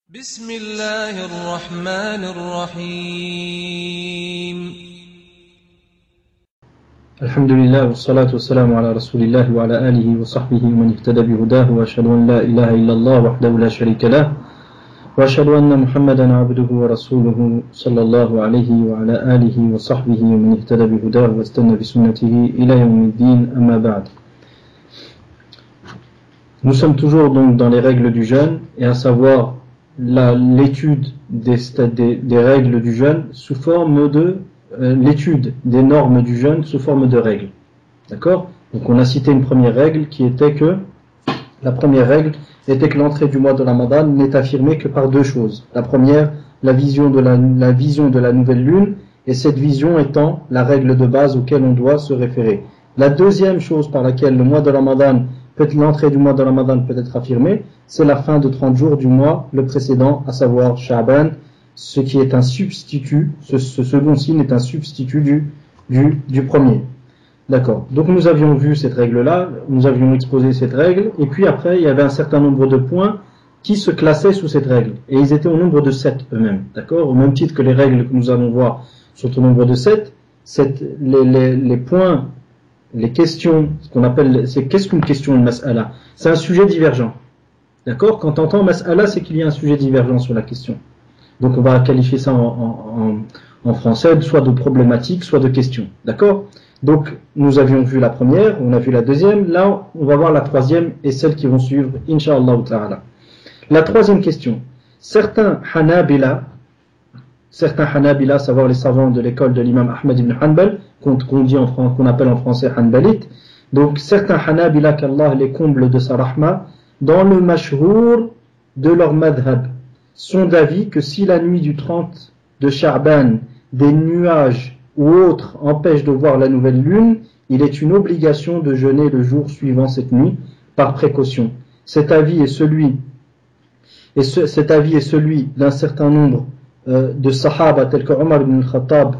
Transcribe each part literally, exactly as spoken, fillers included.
بسم الله الرحمن الرحيم الحمد لله والصلاة والسلام على رسول الله وعلى آله وصحبه ومن اهتدى بهداه وأشهد أن لا إله إلا الله وحده لا شريك له وأشهد أن محمدا عبده ورسوله صلى الله عليه وعلى آله وصحبه ومن اهتدى بهداه واستنى بسنته إلى يوم الدين أما بعد. Nous sommes toujours donc dans les règles du jeûne, et à savoir l'étude des, des, des règles du jeûne sous forme de euh, l'étude des normes du jeûne sous forme de règles. D'accord? Donc on a cité une première règle qui était que la première règle était que l'entrée du mois de Ramadan n'est affirmée que par deux choses. La première, la vision de la, la vision de la nouvelle lune, et cette vision étant la règle de base auquel on doit se référer. La deuxième chose par laquelle le mois de Ramadan peut l'entrée du mois de Ramadan peut être affirmée, c'est la fin de trente jours du mois le précédent, à savoir Sha'ban, ce qui est un substitut, ce, ce second signe est un substitut du, du, du premier. D'accord. Donc nous avions vu cette règle-là, nous avions exposé cette règle, et puis après il y avait un certain nombre de points qui se classaient sous cette règle, et ils étaient au nombre de sept eux-mêmes. D'accord. Au même titre que les règles que nous allons voir sont au nombre de sept, cette, les, les, les points, les questions, ce qu'on appelle, c'est qu'est-ce qu'une question, une mas'ala? C'est un sujet divergent. D'accord? Quand on entend mas'ala, c'est qu'il y a un sujet divergent sur la question. Donc on va qualifier ça en, en, en français, soit de problématique, soit de question. D'accord? Donc nous avions vu la première, on a vu la deuxième, là on va voir la troisième et celles qui vont suivre, Inch'Allah ta'ala. La troisième question. Certains Hanabila, certains Hanabila, à savoir les savants de l'école de l'imam Ahmed ibn Hanbal, qu'on dit en France, qu'on appelle en français Hanbalite, donc certains Hanabila qu'Allah les comble de sa rahma, dans le mashhour de leur madhab, sont d'avis que si la nuit du trente de Sha'ban, des nuages ou autres empêchent de voir la nouvelle lune, il est une obligation de jeûner le jour suivant cette nuit, par précaution. Cet avis est celui, et ce, cet avis est celui d'un certain nombre euh, de sahaba tels que Omar ibn al-Khattab,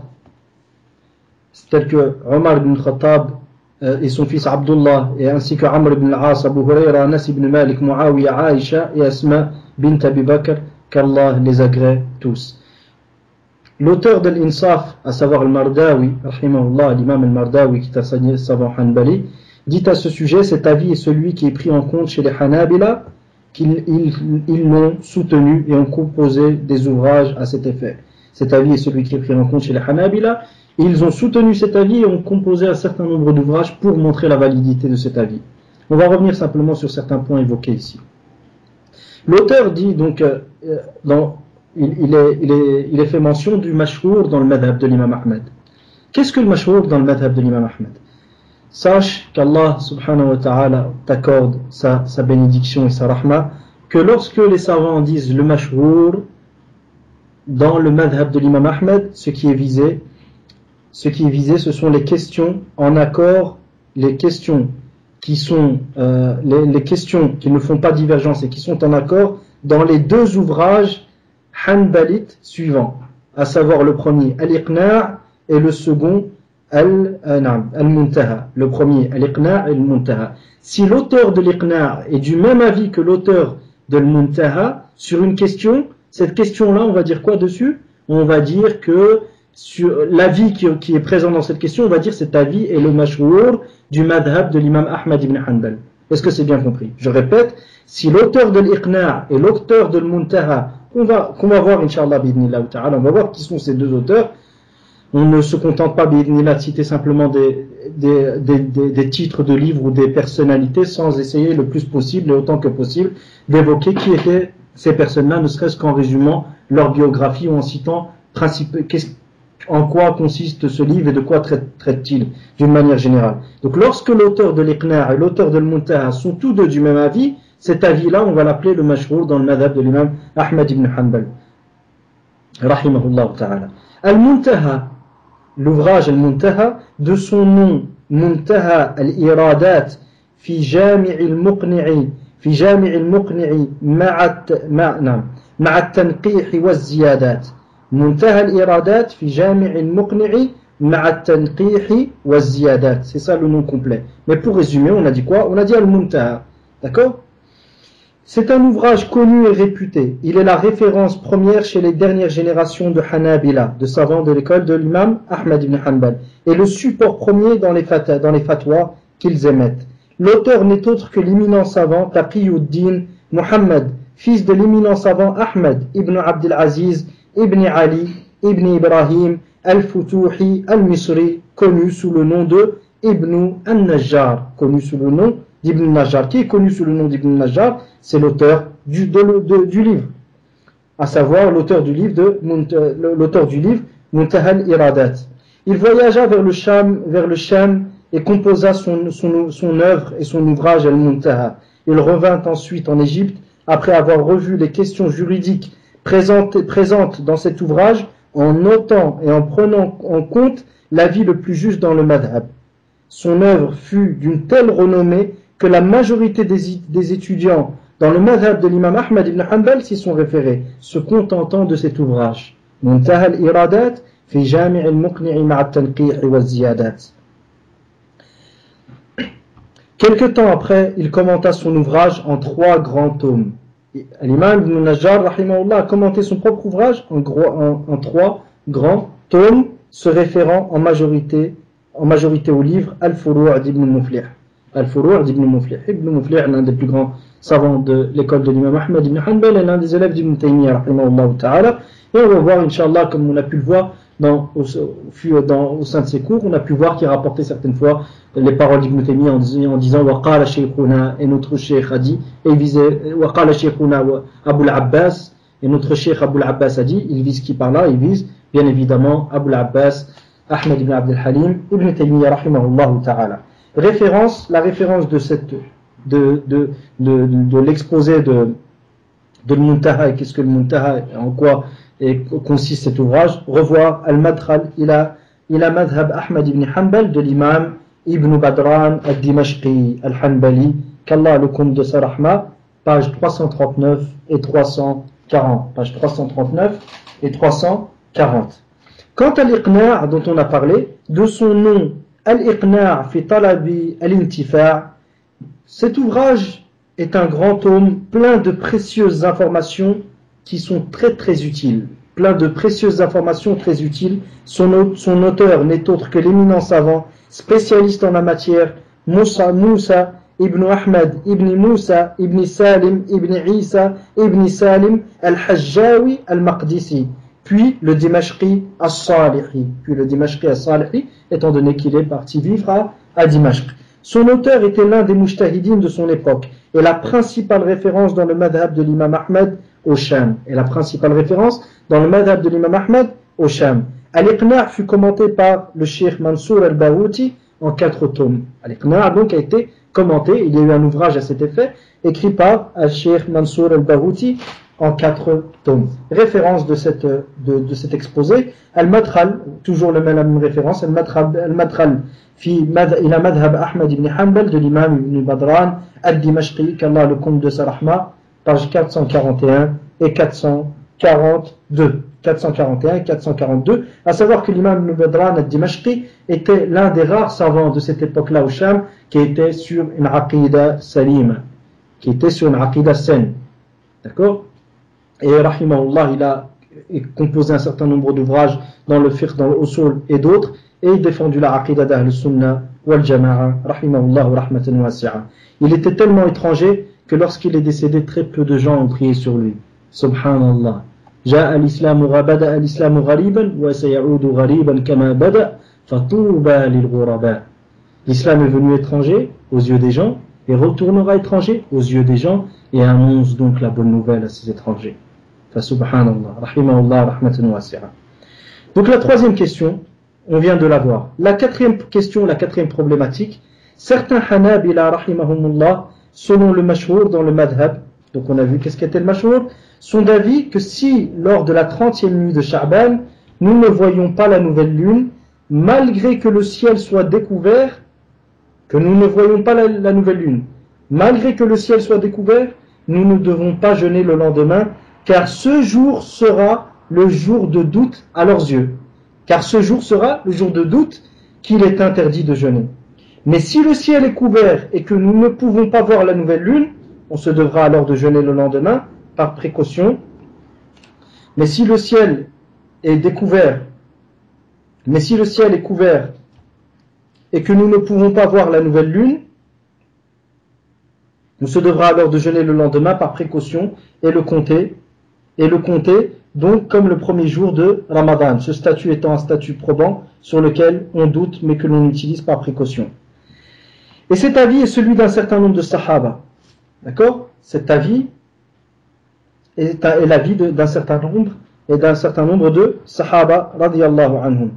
tels que Omar ibn al-Khattab euh, et son fils Abdullah, et ainsi que Amr ibn al-As, Abu Huraira, Anas ibn Malik, Muawiya, Aisha et Asma bint Abi Bakr, qu'Allah les agrée tous. L'auteur de l'Insaf, à savoir al-Mardawi, rahimahullah, l'imam al-Mardawi, qui est un savant Hanbali, dit à ce sujet, cet avis est celui qui est pris en compte chez les Hanabila, qu'ils ils, ils l'ont soutenu et ont composé des ouvrages à cet effet. Cet avis est celui qui est pris en compte chez les Hanabila, et ils ont soutenu cet avis et ont composé un certain nombre d'ouvrages pour montrer la validité de cet avis. On va revenir simplement sur certains points évoqués ici. L'auteur dit donc, euh, dans, il, il, est, il, est, il est fait mention du mashhour dans le madhab de l'imam Ahmed. Qu'est-ce que le mashhour dans le madhab de l'imam Ahmed? Sache qu'Allah subhanahu wa ta'ala t'accorde sa, sa bénédiction et sa rahma, que lorsque les savants disent le mashhour dans le madhab de l'imam Ahmed, ce qui est visé, ce qui est visé, ce sont les questions en accord, les questions qui sont euh, les, les questions qui ne font pas divergence et qui sont en accord dans les deux ouvrages hanbalites suivants, à savoir le premier Al-Iqna' et le second Al-Muntaha. Le premier Al-Iqna' et Al-Muntaha. Si l'auteur de l'Iqna' est du même avis que l'auteur de Al-Muntaha sur une question, cette question-là, on va dire quoi dessus? On va dire que sur l'avis qui, qui est présent dans cette question, on va dire cet avis est le mashhour du madhab de l'imam Ahmad ibn Hanbal. Est-ce que c'est bien compris? Je répète, si l'auteur de l'Iqna' et l'auteur de l'Muntaha, qu'on va, qu'on va voir, Inch'Allah, bi'idhnillah ta'ala, on va voir qui sont ces deux auteurs. On ne se contente pas, bi'idhnillah, de citer simplement des, des, des, des, des titres de livres ou des personnalités sans essayer le plus possible et autant que possible d'évoquer qui étaient ces personnes-là, ne serait-ce qu'en résumant leur biographie ou en citant principe, en quoi consiste ce livre et de quoi traite-t-il d'une manière générale. Donc lorsque l'auteur de l'Iqna' et l'auteur de l'Muntaha sont tous deux du même avis, cet avis-là, on va l'appeler le mashhour dans le madhab de l'imam Ahmad ibn Hanbal, rahimahullah ta'ala. Al-Muntaha, l'ouvrage Al-Muntaha, de son nom Muntaha al-Iradat fi Jami' al-Muqni'i fi Jami' al-Muqni'i ma'a at-tanqih wa az-ziyadat. Muntaha al-Iradat fi Jami' al-Muqni'i ma'a at-tanqih wa az-ziyadat. C'est ça le nom complet. Mais pour résumer, on a dit quoi? On a dit Al-Muntaha. D'accord? C'est un ouvrage connu et réputé. Il est la référence première chez les dernières générations de Hanabila, de savants de l'école de l'imam Ahmad ibn Hanbal, et le support premier dans les, fat dans les fatwas qu'ils émettent. L'auteur n'est autre que l'éminent savant Taqiyuddin Muhammad, fils de l'éminent savant Ahmad ibn Abdel Aziz ibn Ali ibn Ibrahim al-Futuhi al-Misri, connu sous le nom de Ibn al-Najjar, connu sous le nom d'Ibn Najjar. Qui est connu sous le nom d'Ibn Najjar? C'est l'auteur du, de, de, du livre, à savoir l'auteur du livre de l'auteur du livre Muntaha al-Iradat. Il voyagea vers le Sham, vers le Sham et composa son, son, son œuvre et son ouvrage Al-Muntaha. Il revint ensuite en Égypte après avoir revu les questions juridiques présentes, présentes dans cet ouvrage, en notant et en prenant en compte l'avis le plus juste dans le madhab. Son œuvre fut d'une telle renommée que la majorité des, des étudiants dans le madhab de l'imam Ahmad ibn Hanbal s'y sont référés, se contentant de cet ouvrage. Muntaha al-Iradat fi Jami' al-Muqni' ma'a al-Tanqih wa al-Ziyadat. Quelque temps après, il commenta son ouvrage en trois grands tomes. L'imam ibn Najjar rahimahullah a commenté son propre ouvrage en, gros, en, en trois grands tomes, se référant en majorité, en majorité au livre Al-Furu' d'Ibn Muflih. Al-Furu' d'Ibn Muflih. Ibn Muflih est l'un des plus grands savants de l'école de l'imam Ahmad ibn Hanbal et l'un des élèves d'Ibn Taymiyyah rahimahullah ta'ala. Et on va voir, Inch'Allah, comme on a pu le voir dans, au, dans, au sein de ses cours, on a pu voir qu'il rapportait certaines fois les paroles d'Ibn Taymiyyah en, en disant wa qala shaykhuna, et notre cheikh a dit, et il visait wa qala shaykhuna Abu al-Abbas, et notre cheikh Abu al-Abbas a dit. Il vise qui par là? Il vise bien évidemment Abu al-Abbas Ahmad ibn Abd al-Halim Ibn Taymiyyah rahimahullah ta'ala. Référence, la référence de cette de, de, de, de, de l'exposé de, de Muntaha, et qu'est-ce que le Muntaha, en quoi et consiste cet ouvrage, revoir Al-Madkhal ila, ila Madhab Ahmad ibn Hanbal de l'imam Ibn Badran al-Dimashqi al-Hanbali, qu'Allah le compte de sa rahma, page trois cent trente-neuf et trois cent quarante. Page trois cent trente-neuf et trois cent quarante. Quant à l'Iqna' dont on a parlé, de son nom Al-Iqna' fi Talabi al-Intifa', cet ouvrage est un grand tome plein de précieuses informations qui sont très très utiles. Plein de précieuses informations très utiles. Son, son auteur n'est autre que l'éminent savant, spécialiste en la matière, Moussa, Moussa ibn Ahmad ibn Moussa ibn Salim ibn Isa ibn Salim al-Hajjawi al-Maqdisi, puis le Dimashqi as-Salihi, puis le Dimashqi as-Salihi, étant donné qu'il est parti vivre à, à Dimashq. Son auteur était l'un des mujtahidines de son époque et la principale référence dans le madhab de l'imam Ahmad au Sham. Et la principale référence dans le madhab de l'imam Ahmad au Sham. Al-Iqna' fut commenté par le cheikh Mansour al-Bahouti en quatre tomes. Al-Iqna' donc a été commenté, il y a eu un ouvrage à cet effet, écrit par le cheikh Mansour al-Bahouti en quatre tomes. Référence de, cette, de, de cet exposé, Al-Madkhal, toujours la même référence, Al-Madkhal fi ila madhab Ahmad ibn Hanbal de l'imam ibn Badran al-Dimashqi, qu'Allah le compte de sa rahma, page quatre cent quarante et un et quatre cent quarante-deux. quatre cent quarante et un et quatre cent quarante-deux, à savoir que l'imam ibn Badran al-Dimashqi était l'un des rares savants de cette époque-là au Sham qui était sur une aqida salim, qui était sur une aqida saine. D'accord? Et rahimahullah, il a composé un certain nombre d'ouvrages dans le fiqh, dans le usul et d'autres, et il défendu la aqida d'ahl sunnah wal jama'a, rahimahullah wa rahmatan wasi'a. Il était tellement étranger que lorsqu'il est décédé, très peu de gens ont prié sur lui. Subhanallah. جاء الإسلام بدأ الإسلام غريبا وسيعود غريبا كما بدأ فطوبى للغرباء. L'islam est venu étranger aux yeux des gens et retournera étranger aux yeux des gens, et annonce donc la bonne nouvelle à ces étrangers. Subhanallah, rahimahullah, rahmatan wasi'a. Donc la troisième question, on vient de la voir. La quatrième question, la quatrième problématique, certains Hanabila rahimahumullah, selon le mashhour dans le madhab, donc on a vu qu'est-ce qu'était le mashhour, sont d'avis que si lors de la trentième nuit de Sha'ban, nous ne voyons pas la nouvelle lune, malgré que le ciel soit découvert, que nous ne voyons pas la, la nouvelle lune, malgré que le ciel soit découvert, nous ne devons pas jeûner le lendemain, car ce jour sera le jour de doute à leurs yeux. Car ce jour sera le jour de doute qu'il est interdit de jeûner. Mais si le ciel est couvert et que nous ne pouvons pas voir la nouvelle lune, on se devra alors de jeûner le lendemain par précaution. Mais si le ciel est découvert, mais si le ciel est couvert et que nous ne pouvons pas voir la nouvelle lune, on se devra alors de jeûner le lendemain par précaution et le compter, et le compter donc comme le premier jour de Ramadan, ce statut étant un statut probant sur lequel on doute mais que l'on utilise par précaution. Et cet avis est celui d'un certain nombre de sahaba. D'accord? Cet avis est, est l'avis d'un certain nombre et d'un certain nombre de sahaba radiyallahu anhum.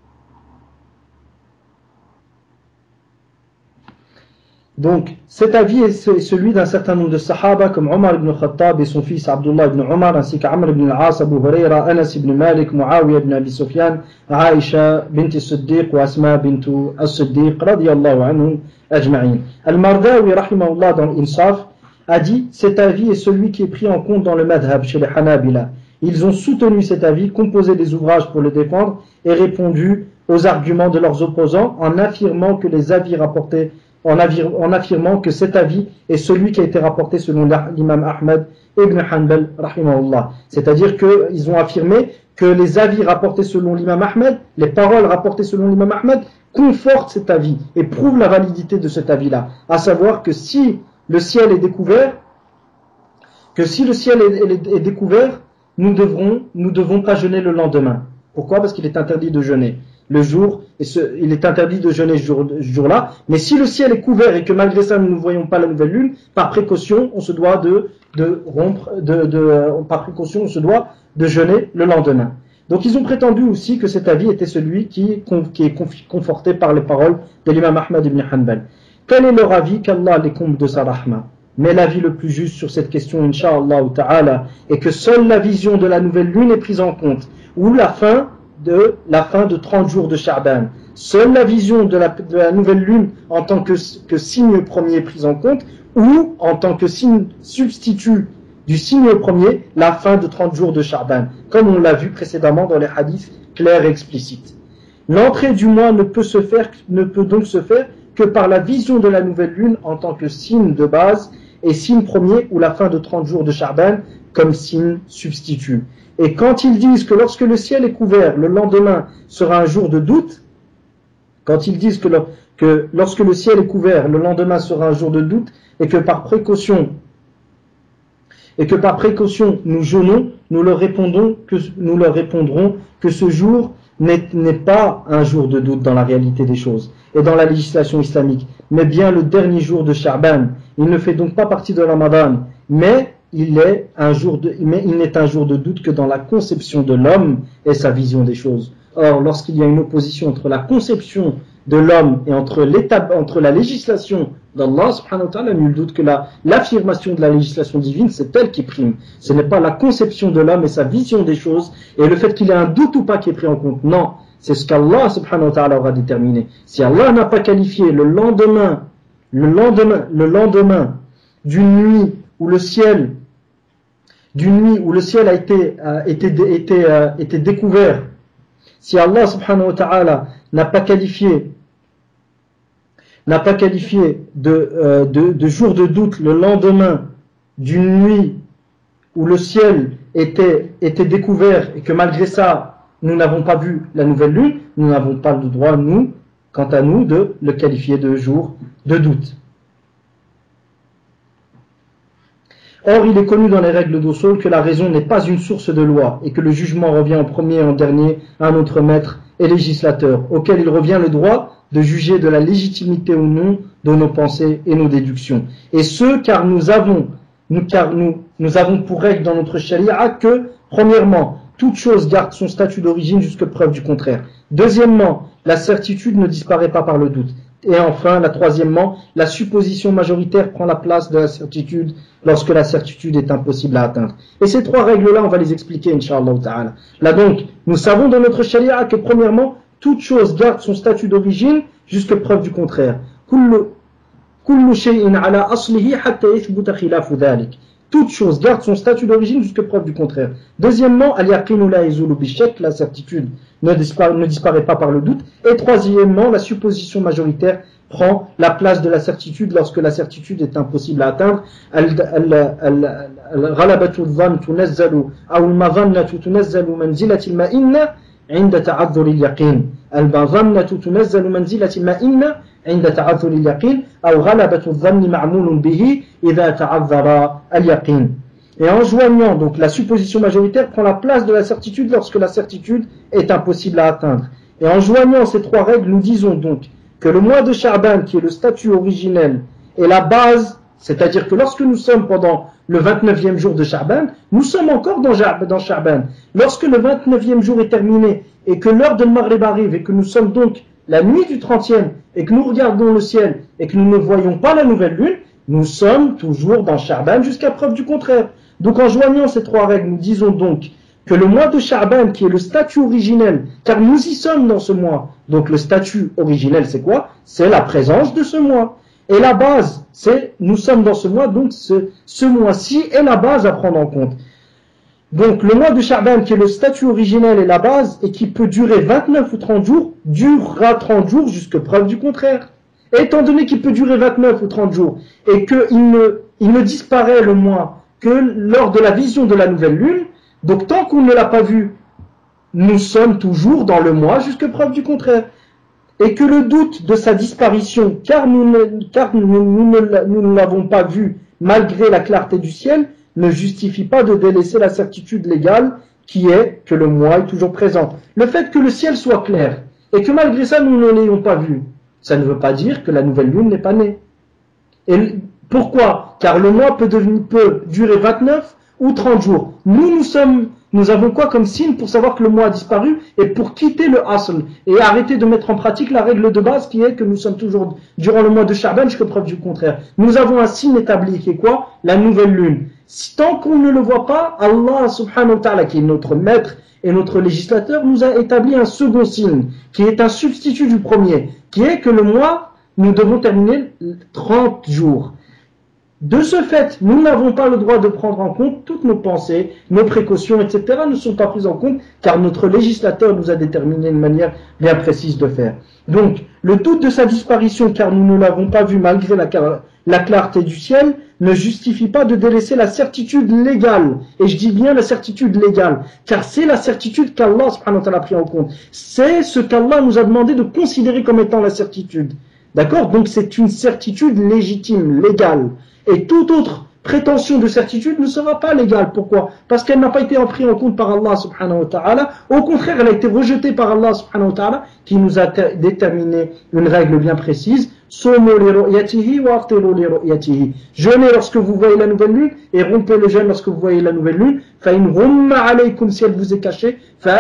Donc, cet avis est celui d'un certain nombre de sahaba comme Omar ibn Khattab et son fils Abdullah ibn Omar, ainsi qu'Amr ibn al-As, Abu Huraira, Anas ibn Malik, Muawiyah ibn Abi Sufyan, Aisha bint al-Siddiq wa Asma bint al-Siddiq radiyallahu anhum ajma'in. Al-Mardawi rahimahullah dans l'Insaf a dit: cet avis est celui qui est pris en compte dans le madhab chez les Hanabila. Ils ont soutenu cet avis, composé des ouvrages pour le défendre et répondu aux arguments de leurs opposants en affirmant que les avis rapportés En, en affirmant que cet avis est celui qui a été rapporté selon l'imam Ahmad ibn Hanbal rahimahullah. C'est-à-dire qu'ils ont affirmé que les avis rapportés selon l'imam Ahmad, les paroles rapportées selon l'imam Ahmad, confortent cet avis et prouvent la validité de cet avis-là. À savoir que si le ciel est découvert, que si le ciel est, est, est découvert, nous devrons, nous devons pas jeûner le lendemain. Pourquoi? Parce qu'il est interdit de jeûner le jour, et ce, il est interdit de jeûner ce jour, ce jour-là, mais si le ciel est couvert et que malgré ça nous ne voyons pas la nouvelle lune, par précaution on se doit de, de rompre, de, de, euh, par précaution on se doit de jeûner le lendemain. Donc ils ont prétendu aussi que cet avis était celui qui, qui est conforté par les paroles de l'imam Ahmad ibn Hanbal. Quel est leur avis? Qu'Allah les comble de sa rahma. Mais l'avis le plus juste sur cette question, Inch'Allah ta'ala, est que seule la vision de la nouvelle lune est prise en compte, ou la fin de la fin de trente jours de Sha'ban. Seule la vision de la, de la nouvelle lune en tant que, que signe premier est prise en compte, ou en tant que signe substitut du signe premier, la fin de trente jours de Sha'ban, comme on l'a vu précédemment dans les hadiths clairs et explicites. L'entrée du mois ne peut se faire, ne peut donc se faire que par la vision de la nouvelle lune en tant que signe de base et signe premier, ou la fin de trente jours de Sha'ban comme signe substitut. Et quand ils disent que lorsque le ciel est couvert, le lendemain sera un jour de doute, quand ils disent que, le, que lorsque le ciel est couvert, le lendemain sera un jour de doute, et que par précaution, et que par précaution nous jeûnons, nous leur répondons que nous leur répondrons que ce jour n'est, n'est pas un jour de doute dans la réalité des choses et dans la législation islamique, mais bien le dernier jour de Sha'ban. Il ne fait donc pas partie de Ramadan, mais il est un jour de, mais il n'est un jour de doute que dans la conception de l'homme et sa vision des choses. Or, lorsqu'il y a une opposition entre la conception de l'homme et entre l'étape, entre la législation d'Allah subhanahu wa ta'ala, nul doute que la, l'affirmation de la législation divine, c'est elle qui prime. Ce n'est pas la conception de l'homme et sa vision des choses et le fait qu'il y ait un doute ou pas qui est pris en compte. Non, c'est ce qu'Allah subhanahu wa ta'ala aura déterminé. Si Allah n'a pas qualifié le lendemain, le lendemain, le lendemain d'une nuit où le ciel d'une nuit où le ciel a été, euh, été, été, euh, été découvert, si Allah subhanahu wa ta'ala n'a pas qualifié n'a pas qualifié de, euh, de, de jour de doute le lendemain d'une nuit où le ciel était, était découvert et que malgré ça nous n'avons pas vu la nouvelle lune, nous n'avons pas le droit, nous, quant à nous, de le qualifier de jour de doute. Or, il est connu dans les règles d'usul que la raison n'est pas une source de loi et que le jugement revient en premier et en dernier à notre maître et législateur, auquel il revient le droit de juger de la légitimité ou non de nos pensées et nos déductions. Et ce, car nous avons, nous, car nous, nous avons pour règle dans notre charia que, premièrement, toute chose garde son statut d'origine jusque preuve du contraire. Deuxièmement, la certitude ne disparaît pas par le doute. Et enfin, la troisièmement, la supposition majoritaire prend la place de la certitude lorsque la certitude est impossible à atteindre. Et ces trois règles-là, on va les expliquer, Inch'Allah ta'ala. Là donc, nous savons dans notre charia que premièrement, toute chose garde son statut d'origine jusque preuve du contraire. Kullu shay'in ala aslihi hatta yathbuta khilafu dhalik. Toute chose garde son statut d'origine jusque preuve du contraire. Deuxièmement, al-yaqinu la yazulu bi-shakk, la certitude ne disparaît, ne disparaît pas par le doute. Et troisièmement, la supposition majoritaire prend la place de la certitude lorsque la certitude est impossible à atteindre. Ghalabatu dhann tunazzalu aw al-madhannatu tunazzalu manzilati al-ma'inna 'inda ta'adhur al-yaqin. Al-madhannatu tunazzalu manzilati al-ma'inna 'inda ta'adhur al-yaqin aw ghalabatu dhann ma'mulun bihi idha ta'adhara al-yaqin. Et en joignant, donc la supposition majoritaire prend la place de la certitude lorsque la certitude est impossible à atteindre. Et en joignant ces trois règles, nous disons donc que le mois de Sha'ban, qui est le statut originel, est la base, c'est-à-dire que lorsque nous sommes pendant le vingt-neuvième jour de Sha'ban, nous sommes encore dans, dans Sha'ban. Lorsque le vingt-neuvième jour est terminé et que l'heure de Maghrib arrive et que nous sommes donc la nuit du trentième et que nous regardons le ciel et que nous ne voyons pas la nouvelle lune, nous sommes toujours dans Sha'ban jusqu'à preuve du contraire. Donc en joignant ces trois règles, nous disons donc que le mois de Sha'ban, qui est le statut originel, car nous y sommes dans ce mois, donc le statut originel c'est quoi? C'est la présence de ce mois. Et la base, c'est nous sommes dans ce mois, donc ce, ce mois-ci est la base à prendre en compte. Donc le mois de Sha'ban, qui est le statut originel et la base, et qui peut durer vingt-neuf ou trente jours, durera trente jours jusqu'à preuve du contraire. Et étant donné qu'il peut durer vingt-neuf ou trente jours, et qu'il ne, il ne disparaît le mois que lors de la vision de la nouvelle lune, donc tant qu'on ne l'a pas vu, nous sommes toujours dans le mois jusqu'à preuve du contraire. Et que le doute de sa disparition, car nous ne, car nous, nous ne, nous ne l'avons pas vu malgré la clarté du ciel, ne justifie pas de délaisser la certitude légale qui est que le mois est toujours présent. Le fait que le ciel soit clair et que malgré ça nous ne l'ayons pas vu, ça ne veut pas dire que la nouvelle lune n'est pas née. Et pourquoi? Car le mois peut, devenir, peut durer vingt-neuf ou trente jours. Nous, nous sommes, nous avons quoi comme signe pour savoir que le mois a disparu et pour quitter le asl et arrêter de mettre en pratique la règle de base qui est que nous sommes toujours durant le mois de Sha'ban jusqu'à preuve du contraire. Nous avons un signe établi qui est quoi? La nouvelle lune. Si, tant qu'on ne le voit pas, Allah subhanahu wa ta'ala, qui est notre maître et notre législateur, nous a établi un second signe qui est un substitut du premier, qui est que le mois, nous devons terminer trente jours. De ce fait, nous n'avons pas le droit de prendre en compte toutes nos pensées, nos précautions, et cetera ne sont pas prises en compte car notre législateur nous a déterminé une manière bien précise de faire. Donc, le doute de sa disparition, car nous ne l'avons pas vu malgré la, la clarté du ciel, ne justifie pas de délaisser la certitude légale. Et je dis bien la certitude légale, car c'est la certitude qu'Allah subhanahu wa ta'ala a pris en compte. C'est ce qu'Allah nous a demandé de considérer comme étant la certitude. D'accord? Donc c'est une certitude légitime, légale. Et toute autre prétention de certitude ne sera pas légale. Pourquoi? Parce qu'elle n'a pas été prise en compte par Allah subhanahu wa ta'ala. Au contraire, elle a été rejetée par Allah subhanahu wa ta'ala, qui nous a déterminé une règle bien précise. Jeûnez lorsque vous voyez la nouvelle lune et rompez le jeûne lorsque vous voyez la nouvelle lune. Si elle vous est cachée,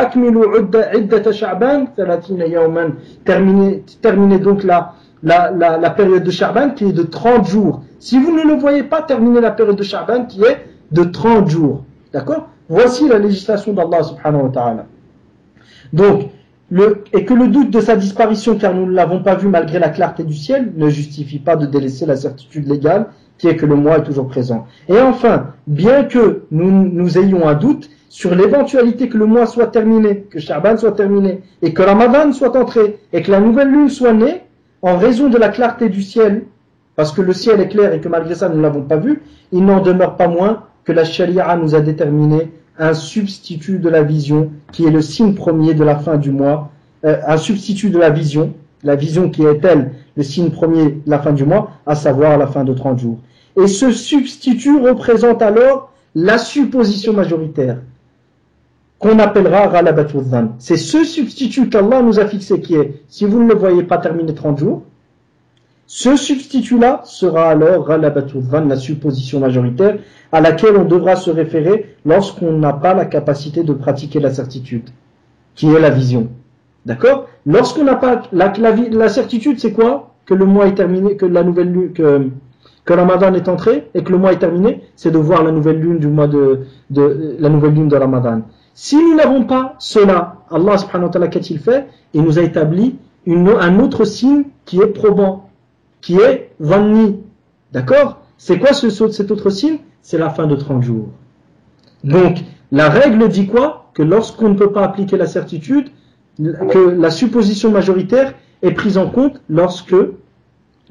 terminez, terminez donc la, la, la, la période de Sha'ban qui est de trente jours. Si vous ne le voyez pas, terminez la période de Sha'ban qui est de trente jours. D'accord? Voici la législation d'Allah subhanahu wa ta'ala. Donc, le, et que le doute de sa disparition, car nous ne l'avons pas vu malgré la clarté du ciel, ne justifie pas de délaisser la certitude légale qui est que le mois est toujours présent. Et enfin, bien que nous, nous ayons un doute sur l'éventualité que le mois soit terminé, que Sha'ban soit terminé, et que Ramadan soit entré, et que la nouvelle lune soit née, en raison de la clarté du ciel, parce que le ciel est clair et que malgré ça nous ne l'avons pas vu, il n'en demeure pas moins que la charia nous a déterminé un substitut de la vision qui est le signe premier de la fin du mois, euh, un substitut de la vision, la vision qui est elle le signe premier de la fin du mois, à savoir la fin de trente jours. Et ce substitut représente alors la supposition majoritaire qu'on appellera Ghalabatu dhann. C'est ce substitut qu'Allah nous a fixé qui est, si vous ne le voyez pas terminer trente jours, ce substitut-là sera alors Ghalabatu dhann, la supposition majoritaire, à laquelle on devra se référer lorsqu'on n'a pas la capacité de pratiquer la certitude, qui est la vision. D'accord? Lorsqu'on n'a pas la, la, la certitude, c'est quoi? Que le mois est terminé, que la nouvelle lune, que, que Ramadan est entré et que le mois est terminé, c'est de voir la nouvelle lune du mois de, de la nouvelle lune de Ramadan. Si nous n'avons pas cela, Allah subhanahu wa ta'ala qu'a-t-il fait? Il nous a établi une, un autre signe qui est probant, qui est Vanni. D'accord? C'est quoi ce, cet autre signe? C'est la fin de trente jours. Donc, la règle dit quoi? Que lorsqu'on ne peut pas appliquer la certitude, que la supposition majoritaire est prise en compte lorsque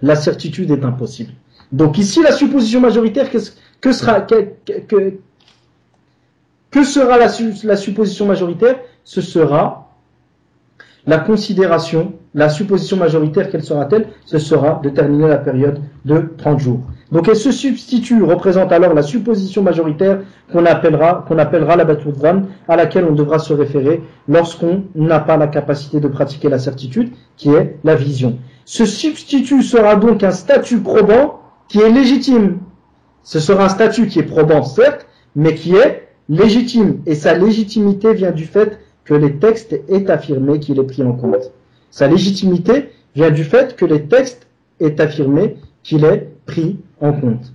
la certitude est impossible. Donc ici, la supposition majoritaire, que, que sera, que, que, que sera la, la supposition majoritaire? Ce sera la considération, la supposition majoritaire, quelle sera-t-elle? Ce sera de terminer la période de trente jours. Donc elle se substitue, représente alors la supposition majoritaire qu'on appellera, qu'on appellera la Batul Dhann, à laquelle on devra se référer lorsqu'on n'a pas la capacité de pratiquer la certitude, qui est la vision. Ce substitut sera donc un statut probant qui est légitime. Ce sera un statut qui est probant, certes, mais qui est légitime. Et sa légitimité vient du fait que les textes aient affirmé qu'il est pris en compte. Sa légitimité vient du fait que les textes aient affirmé qu'il est pris en compte.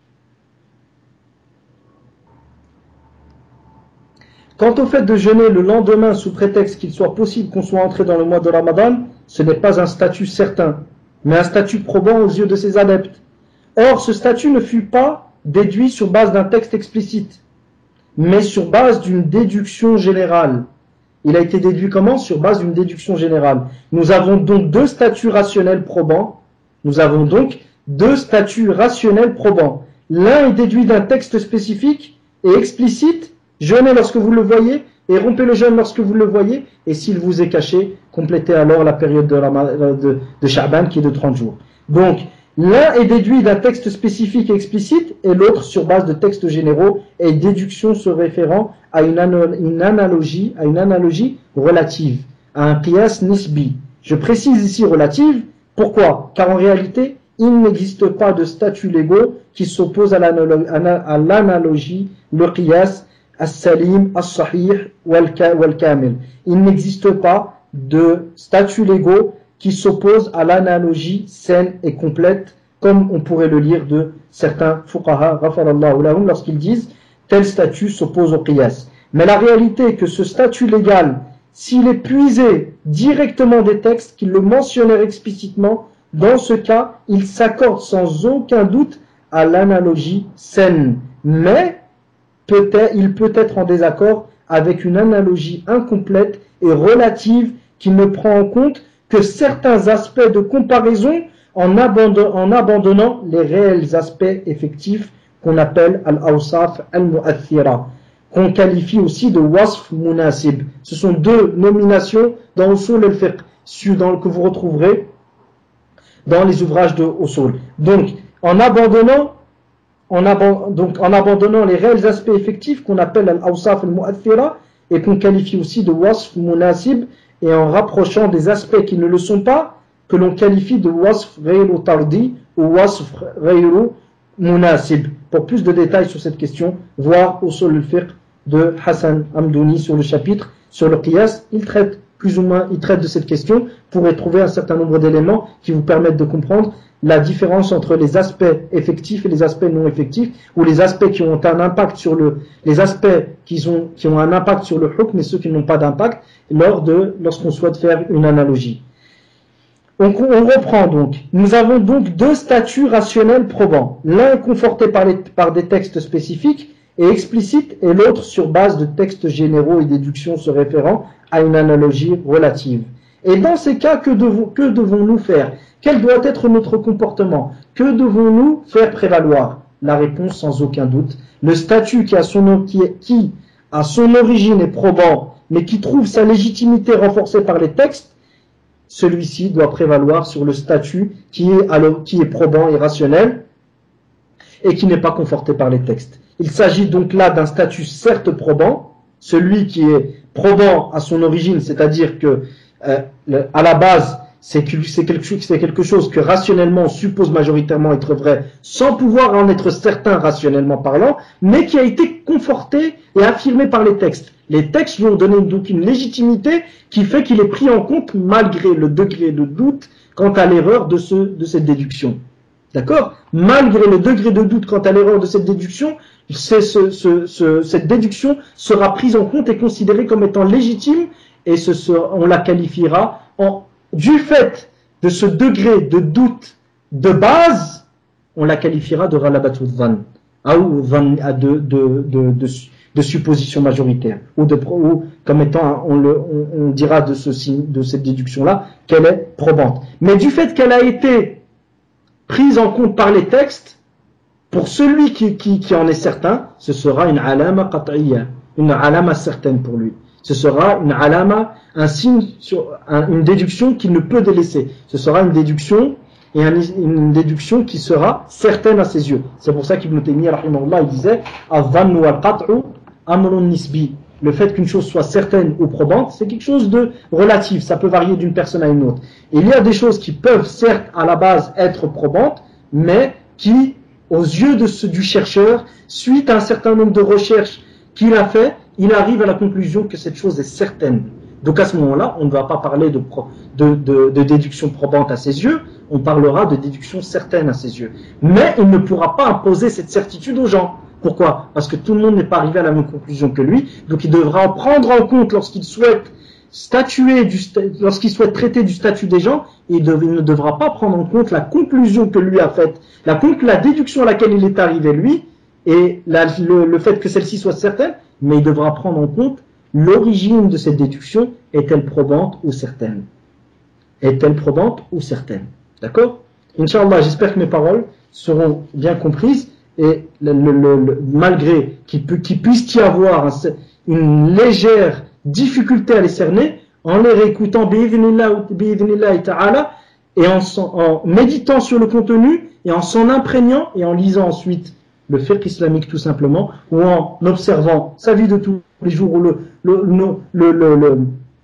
Quant au fait de jeûner le lendemain sous prétexte qu'il soit possible qu'on soit entré dans le mois de Ramadan, ce n'est pas un statut certain, mais un statut probant aux yeux de ses adeptes. Or, ce statut ne fut pas déduit sur base d'un texte explicite, mais sur base d'une déduction générale. Il a été déduit comment? Sur base d'une déduction générale. Nous avons donc deux statuts rationnels probants. Nous avons donc deux statuts rationnels probants. L'un est déduit d'un texte spécifique et explicite, jeûnez lorsque vous le voyez, et rompez le jeûne lorsque vous le voyez, et s'il vous est caché, complétez alors la période de, la, de, de Sha'ban qui est de trente jours. Donc, l'un est déduit d'un texte spécifique et explicite, et l'autre sur base de textes généraux et déduction se référant à une, une analogie, à une analogie relative, à un qiyas nisbi. Je précise ici relative, pourquoi? Car en réalité, il n'existe pas de statuts légaux qui s'opposent à l'analogie, le qiyas, as-salim, as-sahih, wal-kamil. Il n'existe pas de statuts légaux qui s'opposent à l'analogie saine et complète, comme on pourrait le lire de certains fuqaha, ghafarallahu lahum, lorsqu'ils disent tel statut s'oppose au qiyas. Mais la réalité est que ce statut légal, s'il est puisé directement des textes qui le mentionnèrent explicitement, dans ce cas, il s'accorde sans aucun doute à l'analogie saine. Mais peut-être, il peut être en désaccord avec une analogie incomplète et relative qui ne prend en compte que certains aspects de comparaison en, abandon, en abandonnant les réels aspects effectifs qu'on appelle al-awsaf al-mu'athira, qu'on qualifie aussi de wasf munasib. Ce sont deux nominations dans Usul al-Fiqh que vous retrouverez dans les ouvrages de Usul. Donc, en abandonnant, en, aban, donc, en abandonnant les réels aspects effectifs qu'on appelle al-awsaf al-mu'athira et qu'on qualifie aussi de wasf munasib, et en rapprochant des aspects qui ne le sont pas, que l'on qualifie de wasf ghayru tardi ou wasf ghayru munasib. Pour plus de détails sur cette question, voir Usul al-Fiqh de Hassan Hamdouni sur le chapitre sur le qiyas. Il traite plus ou moins, il traite de cette question pour y trouver un certain nombre d'éléments qui vous permettent de comprendre la différence entre les aspects effectifs et les aspects non effectifs, ou les aspects qui ont un impact sur le, les aspects qui ont, qui ont un impact sur le hukm et ceux qui n'ont pas d'impact lors de, lorsqu'on souhaite faire une analogie. On, on reprend donc. Nous avons donc deux statuts rationnels probants. L'un est conforté par, les, par des textes spécifiques et explicites, et l'autre sur base de textes généraux et déductions se référant à une analogie relative. Et dans ces cas, que, devons, que devons-nous faire? Quel doit être notre comportement? Que devons-nous faire prévaloir? La réponse, sans aucun doute, le statut qui a son, qui, qui, à son origine est probant, mais qui trouve sa légitimité renforcée par les textes, celui-ci doit prévaloir sur le statut qui est, alors, qui est probant et rationnel et qui n'est pas conforté par les textes. Il s'agit donc là d'un statut certes probant, celui qui est probant à son origine, c'est-à-dire que euh, le, à la base, c'est quelque, quelque chose que rationnellement on suppose majoritairement être vrai, sans pouvoir en être certain rationnellement parlant, mais qui a été conforté et affirmé par les textes. Les textes lui ont donné donc une légitimité qui fait qu'il est pris en compte malgré le degré de doute quant à l'erreur de, ce, de cette déduction. D'accord? Malgré le degré de doute quant à l'erreur de cette déduction, ce, ce, ce, cette déduction sera prise en compte et considérée comme étant légitime, et ce sera, on la qualifiera en, du fait de ce degré de doute de base, on la qualifiera de Ghalabatul Dhann, ou de, de, de, de, de supposition majoritaire, ou, de, ou comme étant, on, le, on, on dira de, ce, de cette déduction-là qu'elle est probante. Mais du fait qu'elle a été prise en compte par les textes, pour celui qui, qui, qui en est certain, ce sera une alama qat'iyya, une alama certaine pour lui. Ce sera une alama, un signe, sur, un, une déduction qu'il ne peut délaisser. Ce sera une déduction, et un, une déduction qui sera certaine à ses yeux. C'est pour ça qu'Ibn Taymiyyah, rahimahullah, il disait Adh-dhannu wal-qat'u amrun nisbi. Le fait qu'une chose soit certaine ou probante, c'est quelque chose de relatif, ça peut varier d'une personne à une autre. Et il y a des choses qui peuvent certes à la base être probantes, mais qui, aux yeux de ce, du chercheur, suite à un certain nombre de recherches qu'il a fait, il arrive à la conclusion que cette chose est certaine. Donc à ce moment-là, on ne va pas parler de, de, de, de déduction probante à ses yeux, on parlera de déduction certaine à ses yeux. Mais il ne pourra pas imposer cette certitude aux gens. Pourquoi? Parce que tout le monde n'est pas arrivé à la même conclusion que lui, donc il devra en prendre en compte lorsqu'il souhaite statuer, du, lorsqu'il souhaite traiter du statut des gens, et il, dev, il ne devra pas prendre en compte la conclusion que lui a faite, la, la déduction à laquelle il est arrivé lui, et la, le, le fait que celle-ci soit certaine, mais il devra prendre en compte l'origine de cette déduction, est-elle probante ou certaine? Est-elle probante ou certaine? D'accord? Inch'Allah, j'espère que mes paroles seront bien comprises. Et le, le, le, malgré qu'il pu, qu'il puisse y avoir un, une légère difficulté à les cerner, en les réécoutant bi'idhnillah ta'ala, et en, en méditant sur le contenu, et en s'en imprégnant, et en lisant ensuite le fiqh islamique tout simplement, ou en observant sa vie de tous les jours, ou le, le, le, le, le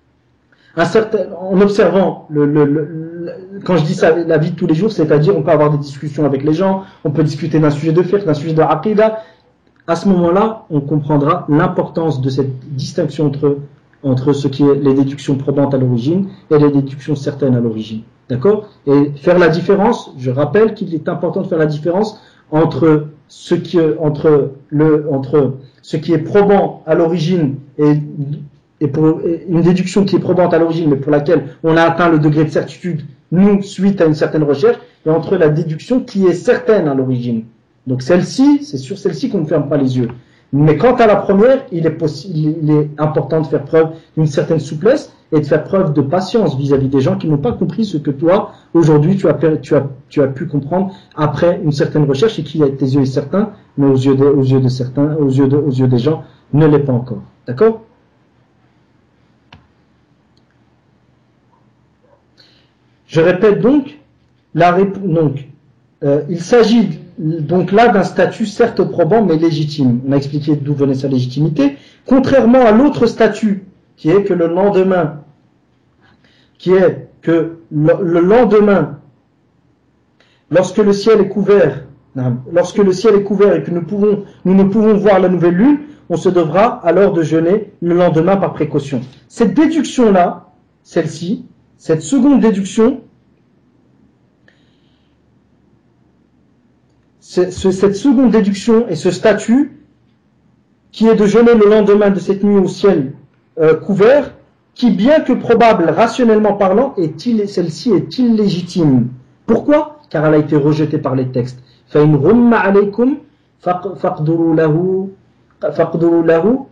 un certain, en observant le, le, le, quand je dis ça, la vie de tous les jours, c'est-à-dire on peut avoir des discussions avec les gens, on peut discuter d'un sujet de fiqh, d'un sujet de aqida. À ce moment-là, on comprendra l'importance de cette distinction entre, entre ce qui est les déductions probantes à l'origine et les déductions certaines à l'origine. D'accord? Et faire la différence, je rappelle qu'il est important de faire la différence entre ce qui, entre le, entre ce qui est probant à l'origine et et pour une déduction qui est probante à l'origine, mais pour laquelle on a atteint le degré de certitude, nous, suite à une certaine recherche, et entre la déduction qui est certaine à l'origine. Donc celle-ci, c'est sur celle-ci qu'on ne ferme pas les yeux. Mais quant à la première, il est, possible, il est important de faire preuve d'une certaine souplesse et de faire preuve de patience vis-à-vis des gens qui n'ont pas compris ce que toi, aujourd'hui, tu as, tu, as, tu as pu comprendre après une certaine recherche et qui, à tes yeux, est certain, mais aux yeux, de, aux yeux de certains, aux yeux, de, aux yeux des gens, ne l'est pas encore. D'accord ? Je répète donc, la donc euh, il s'agit donc là d'un statut certes probant mais légitime. On a expliqué d'où venait sa légitimité. Contrairement à l'autre statut, qui est que le lendemain, qui est que le, le lendemain, lorsque le ciel est couvert, lorsque le ciel est couvert et que nous pouvons, nous ne pouvons voir la nouvelle lune, on se devra alors de jeûner le lendemain par précaution. Cette déduction-là, celle-ci, cette seconde déduction, ce, cette seconde déduction et ce statut qui est de jeûner le lendemain de cette nuit au ciel euh, couvert, qui bien que probable rationnellement parlant, est celle-ci est illégitime. Pourquoi? Car elle a été rejetée par les textes. فَإِنْ غُمَّ عَلَيْكُمْ فَاقْدُرُوا لَهُ فَاقْدُرُوا لَهُ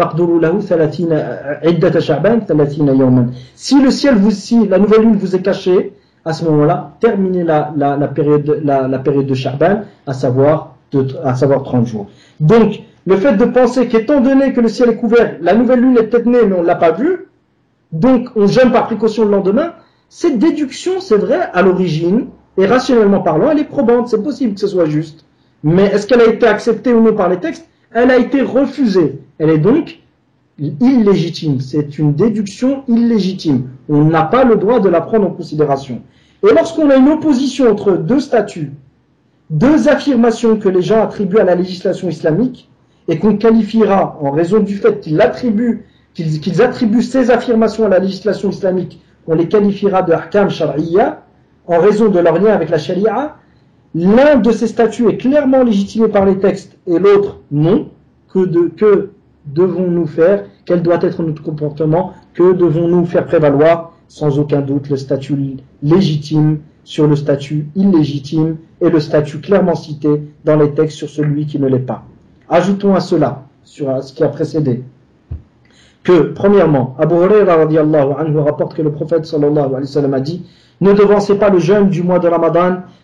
Si le ciel vous, si la nouvelle lune vous est cachée, à ce moment-là, terminez la, la, la, période, la, la période de Sha'ban, à savoir, de, à savoir trente jours. Donc, le fait de penser qu'étant donné que le ciel est couvert, la nouvelle lune est peut-être née, mais on ne l'a pas vue, donc on jeûne par précaution le lendemain, cette déduction, c'est vrai, à l'origine, et rationnellement parlant, elle est probante, c'est possible que ce soit juste. Mais est-ce qu'elle a été acceptée ou non par les textes? Elle a été refusée. Elle est donc illégitime. C'est une déduction illégitime. On n'a pas le droit de la prendre en considération. Et lorsqu'on a une opposition entre deux statuts, deux affirmations que les gens attribuent à la législation islamique, et qu'on qualifiera, en raison du fait qu'ils attribuent, qu'ils, qu'ils attribuent ces affirmations à la législation islamique, on les qualifiera de ahkam shar'iyya, en raison de leur lien avec la sharia. L'un de ces statuts est clairement légitimé par les textes et l'autre non. Que, de, que devons-nous faire? Quel doit être notre comportement? Que devons-nous faire prévaloir? Sans aucun doute le statut légitime sur le statut illégitime et le statut clairement cité dans les textes sur celui qui ne l'est pas. Ajoutons à cela, sur ce qui a précédé, que premièrement, Abu Huraira radiyallahu anhu rapporte que le prophète sallallahu alayhi wa sallam a dit: ne devancez pas le jeûne du mois de Ramadan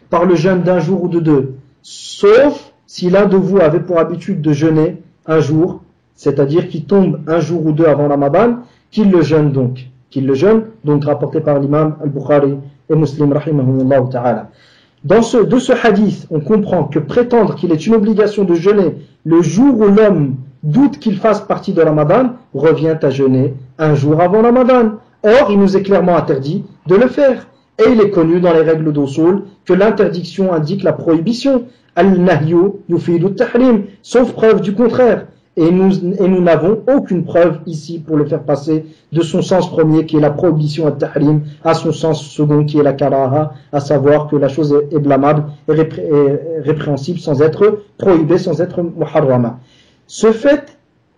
par le jeûne d'un jour ou de deux, sauf si l'un de vous avait pour habitude de jeûner un jour, c'est-à-dire qu'il tombe un jour ou deux avant Ramadan, qu'il le jeûne donc, qu'il le jeûne, donc rapporté par l'imam Al-Bukhari et Muslim, rahimahumullah ta'ala. Dans ce, de ce hadith, on comprend que prétendre qu'il est une obligation de jeûner le jour où l'homme doute qu'il fasse partie de Ramadan, revient à jeûner un jour avant Ramadan. Or, il nous est clairement interdit de le faire. Et il est connu dans les règles d'usul que l'interdiction indique la prohibition. Al-nahyu yufidu tahrim, sauf preuve du contraire. Et nous et nous n'avons aucune preuve ici pour le faire passer de son sens premier qui est la prohibition at-tahrim à son sens second qui est la karaha, à savoir que la chose est blâmable et répré, est répréhensible sans être prohibée, sans être muharrama. Ce fait,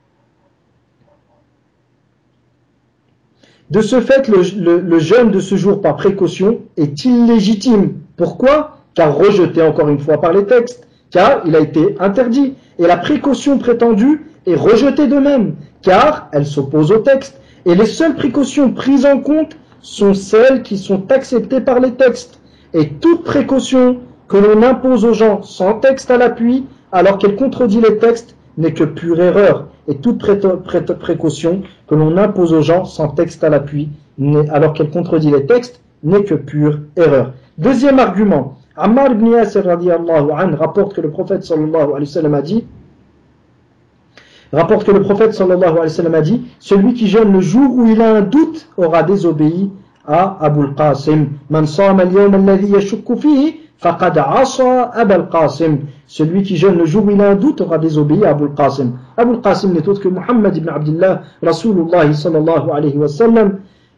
de ce fait, le, le, le jeûne de ce jour par précaution est illégitime. Pourquoi? Car rejeté encore une fois par les textes, car il a été interdit. Et la précaution prétendue est rejetée de même, car elle s'oppose au texte. Et les seules précautions prises en compte sont celles qui sont acceptées par les textes. Et toute précaution que l'on impose aux gens sans texte à l'appui, alors qu'elle contredit les textes, n'est que pure erreur. Et toute pré pré précaution que l'on impose aux gens sans texte à l'appui, alors qu'elle contredit les textes, n'est que pure erreur. Deuxième argument, Ammar ibn Yasir radiyallahu anhu rapporte que le prophète sallallahu alayhi wa sallam a dit rapporte que le prophète sallallahu alayhi wa sallam a dit celui qui jeûne le jour où il a un doute aura désobéi à Abu al-Qasim. Man sama al-yawm alladhi yashukku fihi faqad asa Abu al-Qasim. Celui qui jeûne le jour où il a un doute aura désobéi à Abu al-Qasim. Abu al-Qasim n'est autre que Muhammad ibn Abdullah Rasulullah sallallahu alayhi wa sallam.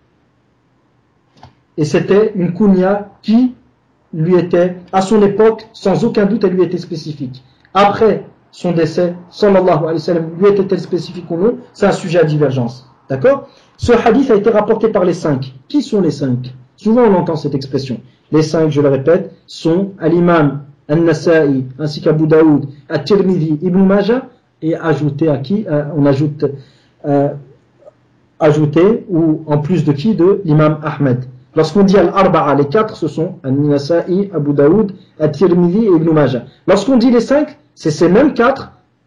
Et c'était une kunya qui lui était, à son époque, sans aucun doute, elle lui était spécifique. Après son décès, sallallahu alayhi wa sallam, lui était-elle spécifique ou non? C'est un sujet à divergence. D'accord? Ce hadith a été rapporté par les cinq. Qui sont les cinq? Souvent on entend cette expression. Les cinq, je le répète, sont Al-Imam An-Nasa'i, ainsi qu'Abu Daoud, At-Tirmidhi, Ibn Majah, et ajouté à qui? euh, On ajoute, euh, ajouté, ou en plus de qui? De l'imam Ahmed. Lorsqu'on dit Al-Arba'a, les quatre, ce sont An-Nasa'i, Abu Daoud, At-Tirmidhi et Ibn Majah. Lorsqu'on dit les cinq, c'est ces mêmes quatre,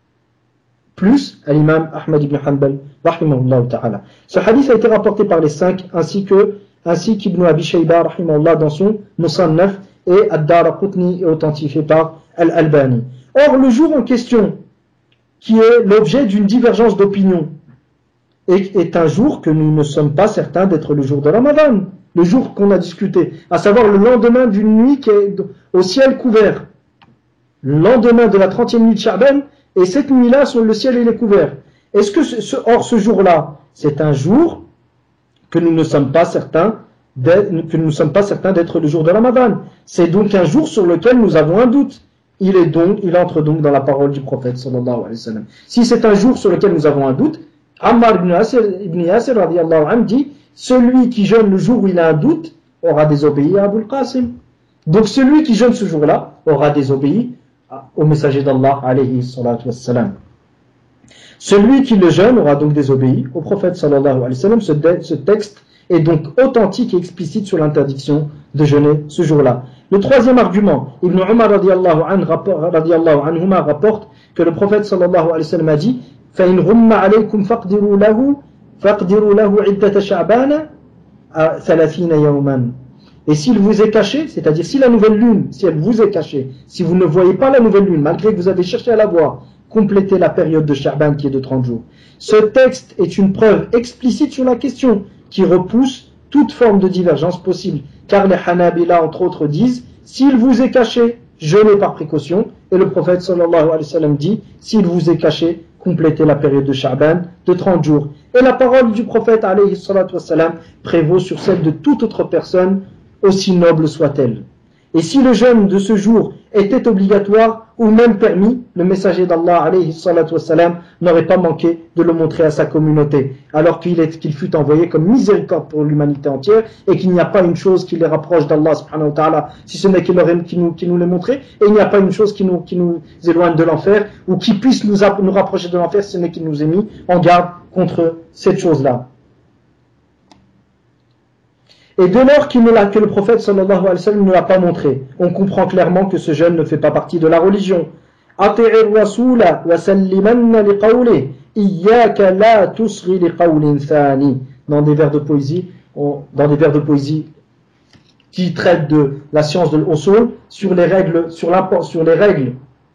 plus l'imam Ahmad ibn Hanbal, rahimahullah ta'ala. Ce hadith a été rapporté par les cinq, ainsi que ainsi qu'Ibn Abi Shayba, rahimahullah, dans son Musannaf, et Ad-Daraqutni, est authentifié par Al-Albani. Or, le jour en question, qui est l'objet d'une divergence d'opinion, est, est un jour que nous ne sommes pas certains d'être le jour de Ramadan, le jour qu'on a discuté, à savoir le lendemain d'une nuit qui est au ciel couvert. Le lendemain de la trentième nuit de Sha'ban, et cette nuit-là, le ciel il est couvert. Est-ce que ce, or ce jour-là, c'est un jour que nous ne sommes pas certains que nous ne sommes pas certains d'être le jour de Ramadan? C'est donc un jour sur lequel nous avons un doute. Il est donc, il entre donc dans la parole du prophète sallallahu alayhi wa sallam. Si c'est un jour sur lequel nous avons un doute, Ammar ibn Yasir, ibn Yasir radiyallahu anhu dit celui qui jeûne le jour où il a un doute aura désobéi à Abu al-Qasim. Donc celui qui jeûne ce jour-là aura désobéi au messager d'Allah alayhi salatu wassalam. Celui qui le jeûne aura donc désobéi au prophète sallallahu alayhi wa sallam. Ce, ce texte est donc authentique et explicite sur l'interdiction de jeûner ce jour-là. Le troisième argument, Ibn Umar radiyallahu anhu rapporte que le prophète sallallahu alayhi wa sallam a dit فَإِنْ غُمَّ عَلَيْكُمْ فَاقْدِرُوا لَهُ فَاقْدِرُوا لَهُ عِدَّةَ شَعْبَانَ ثَلَاثِينَ يَوْمًا. Et s'il vous est caché, c'est-à-dire si la nouvelle lune, si elle vous est cachée, si vous ne voyez pas la nouvelle lune, malgré que vous avez cherché à la voir, complétez la période de Sha'ban qui est de trente jours. Ce texte est une preuve explicite sur la question qui repousse toute forme de divergence possible. Car les Hanabila, entre autres, disent, s'il vous est caché, jeûnez par précaution. Et le prophète sallallahu alayhi wa sallam dit, s'il vous est caché, complétez la période de Sha'ban de trente jours. Et la parole du prophète alayhi salatu wa sallam prévaut sur celle de toute autre personne, aussi noble soit-elle. Et si le jeûne de ce jour était obligatoire ou même permis, le messager d'Allah alayhi salatu wassalam n'aurait pas manqué de le montrer à sa communauté, alors qu'il est, qu'il fut envoyé comme miséricorde pour l'humanité entière et qu'il n'y a pas une chose qui les rapproche d'Allah subhanahu wa ta'ala, si ce n'est qu'il qui nous, qui nous l'ait montré, et il n'y a pas une chose qui nous, qui nous éloigne de l'enfer ou qui puisse nous, nous rapprocher de l'enfer, si ce n'est qu'il nous ait mis en garde contre cette chose-là. Et dès lors qu'il ne l'a, que le prophète sallallahu alayhi wa sallam ne l'a pas montré, on comprend clairement que ce jeûne ne fait pas partie de la religion. Ati'ir rasula wa sallimanna li qawli iyyaka la tusghi li qawlin thani. Dans des vers de poésie, on, dans des vers de poésie qui traitent de la science de l'usul, sur les règles, sur l'import, sur les règles,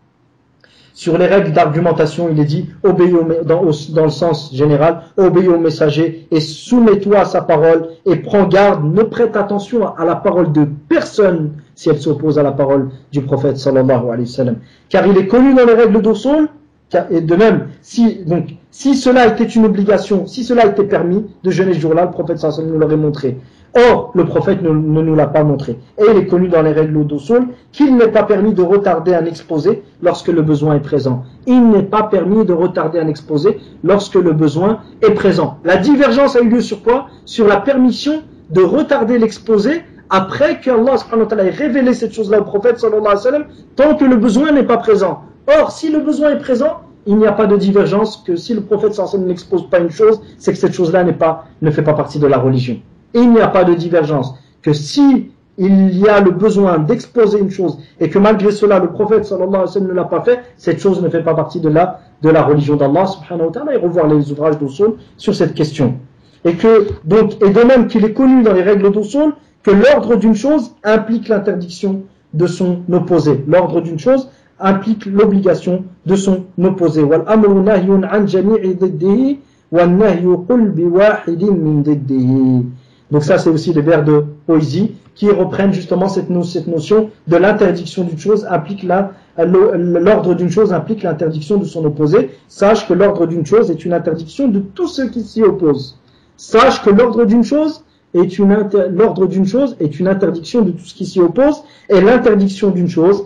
sur les règles d'argumentation, il est dit, obéis au, dans, dans le sens général, obéis au messager et soumets-toi à sa parole et prends garde, ne prête attention à, à la parole de personne si elle s'oppose à la parole du prophète sallallahu alayhi wa sallam. Car il est connu dans les règles d'usul, et de même, si, donc, si cela était une obligation, si cela était permis de jeûner ce jour-là, le prophète sallallahu alayhi wa sallam nous l'aurait montré. Or, le prophète ne, ne nous l'a pas montré. Et il est connu dans les règles d'usul qu'il n'est pas permis de retarder un exposé lorsque le besoin est présent. Il n'est pas permis de retarder un exposé lorsque le besoin est présent. La divergence a eu lieu sur quoi? Sur la permission de retarder l'exposé après qu'Allah subhanahu wa ta'ala ait révélé cette chose-là au prophète sallallahu alayhi wa sallam, tant que le besoin n'est pas présent. Or, si le besoin est présent, il n'y a pas de divergence que si le prophète sallallahu alayhi wa sallam n'expose pas une chose, c'est que cette chose-là n'est pas, ne fait pas partie de la religion. Et il n'y a pas de divergence que si il y a le besoin d'exposer une chose et que malgré cela le prophète sallallahu alayhi wa sallam ne l'a pas fait, cette chose ne fait pas partie de la, de la religion d'Allah subhanahu wa ta'ala, et revoir les ouvrages d'usul sur cette question. Et que, donc, et de même qu'il est connu dans les règles d'usul que l'ordre d'une chose implique l'interdiction de son opposé. L'ordre d'une chose implique l'obligation de son opposé. Wal amru nahyun an jami'i diddihi wan nahyu qul bi wahidin min diddihi. Donc ça c'est aussi des vers de poésie qui reprennent justement cette, no cette notion de l'interdiction d'une chose implique la, l'ordre d'une chose implique l'interdiction de son opposé. Sache que l'ordre d'une chose est une interdiction de tous ceux qui s'y opposent. Sache que l'ordre d'une chose est une inter... l'ordre d'une chose est une interdiction de tout ce qui s'y oppose, et l'interdiction d'une chose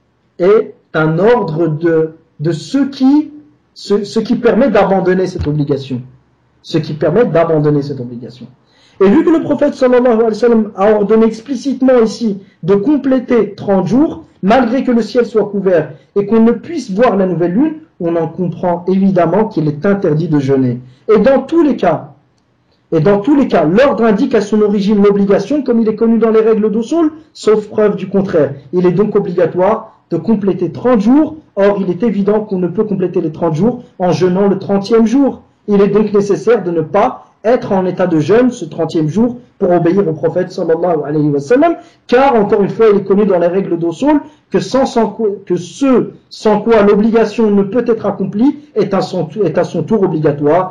est un ordre de, de ce qui ce, ce qui permet d'abandonner cette obligation. Ce qui permet d'abandonner cette obligation. Et vu que le prophète sallallahu alayhi wa sallam a ordonné explicitement ici de compléter trente jours, malgré que le ciel soit couvert et qu'on ne puisse voir la nouvelle lune, on en comprend évidemment qu'il est interdit de jeûner. Et dans tous les cas, et dans tous les cas, l'ordre indique à son origine l'obligation, comme il est connu dans les règles d'usul, sauf preuve du contraire. Il est donc obligatoire de compléter trente jours. Or, il est évident qu'on ne peut compléter les trente jours en jeûnant le trentième jour. Il est donc nécessaire de ne pas être en état de jeûne ce trentième jour pour obéir au prophète sallallahu alayhi wa sallam, car encore une fois il est connu dans les règles d'usul que, sans, sans, que ce sans quoi l'obligation ne peut être accomplie est à son, est à son tour obligatoire.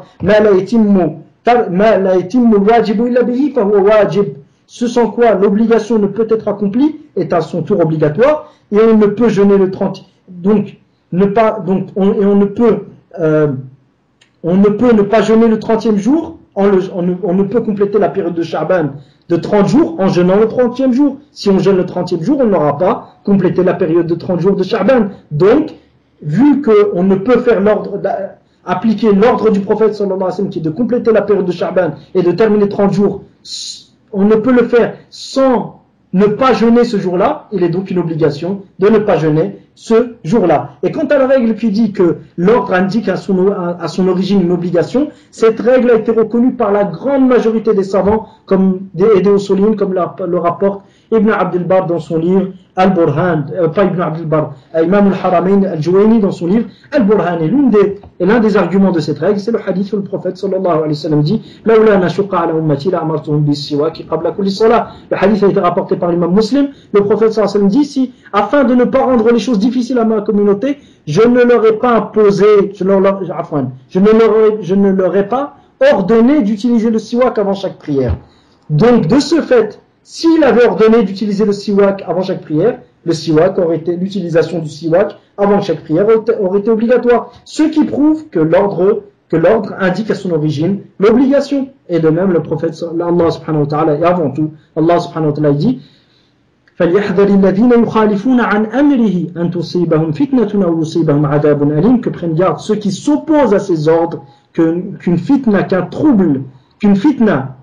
Ce sans quoi l'obligation ne peut être accomplie est à son tour obligatoire, et on ne peut jeûner le trente, donc ne pas donc on, et on ne peut euh, on ne peut ne pas jeûner le trentième jour. On, le, on, ne, on ne peut compléter la période de Sha'ban de trente jours en jeûnant le trentième jour. Si on jeûne le trentième jour, on n'aura pas complété la période de trente jours de Sha'ban. Donc, vu qu'on ne peut faire l'ordre, appliquer l'ordre du prophète sallallahu alayhi wa sallam qui est de compléter la période de Sha'ban et de terminer trente jours, on ne peut le faire sans ne pas jeûner ce jour-là. Il est donc une obligation de ne pas jeûner ce jour-là. Et quant à la règle qui dit que l'ordre indique à son, à son origine une obligation, cette règle a été reconnue par la grande majorité des savants comme des, des usuliyyin, comme la, le rapporte Ibn Abdul Barr dans son livre Al-Burhan, euh, pas Ibn Abdul Barr, Imam al-Haramain al-Juwayni dans son livre Al-Burhan. Et l'un des, et l'un des arguments de cette règle, c'est le hadith où le prophète sallallahu alayhi wa sallam dit Lawla nashuqqa ala ummati la amartuhum bis-siwak qabla kulli salah. Le hadith a été rapporté par l'imam Muslim. Le prophète sallallahu alayhi wa sallam dit si, afin de ne pas rendre les choses difficiles à ma communauté, je ne leur ai pas imposé, je, leur, je, ne, leur ai, je ne leur ai pas ordonné d'utiliser le siwak avant chaque prière. Donc, de ce fait, s'il avait ordonné d'utiliser le siwak avant chaque prière, le siwak aurait été, l'utilisation du siwak avant chaque prière aurait été, aurait été obligatoire. Ce qui prouve que l'ordre, que l'ordre indique à son origine l'obligation. Et de même, le prophète, Allah subhanahu wa ta'ala, et avant tout, Allah subhanahu wa ta'ala dit فَلْيَحْذَرِ الَّذِينَ يُخَالِفُونَ عَنْ أَمْرِهِ أَنْ تُصِيبَهُمْ فِتْنَةٌ أَوْ يُصِيبَهُمْ عَذَابٌ أَلِيمٌ. Que prennent garde ceux qui s'opposent à ces ordres, que, qu'une fitna, qu'un trouble, qu'une fitna,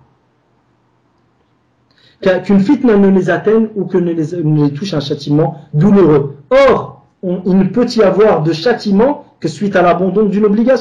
qu'une fitna ne les atteigne ou que ne les, ne les touche un châtiment douloureux. Or, on, il ne peut y avoir de châtiment que suite à l'abandon d'une obligation.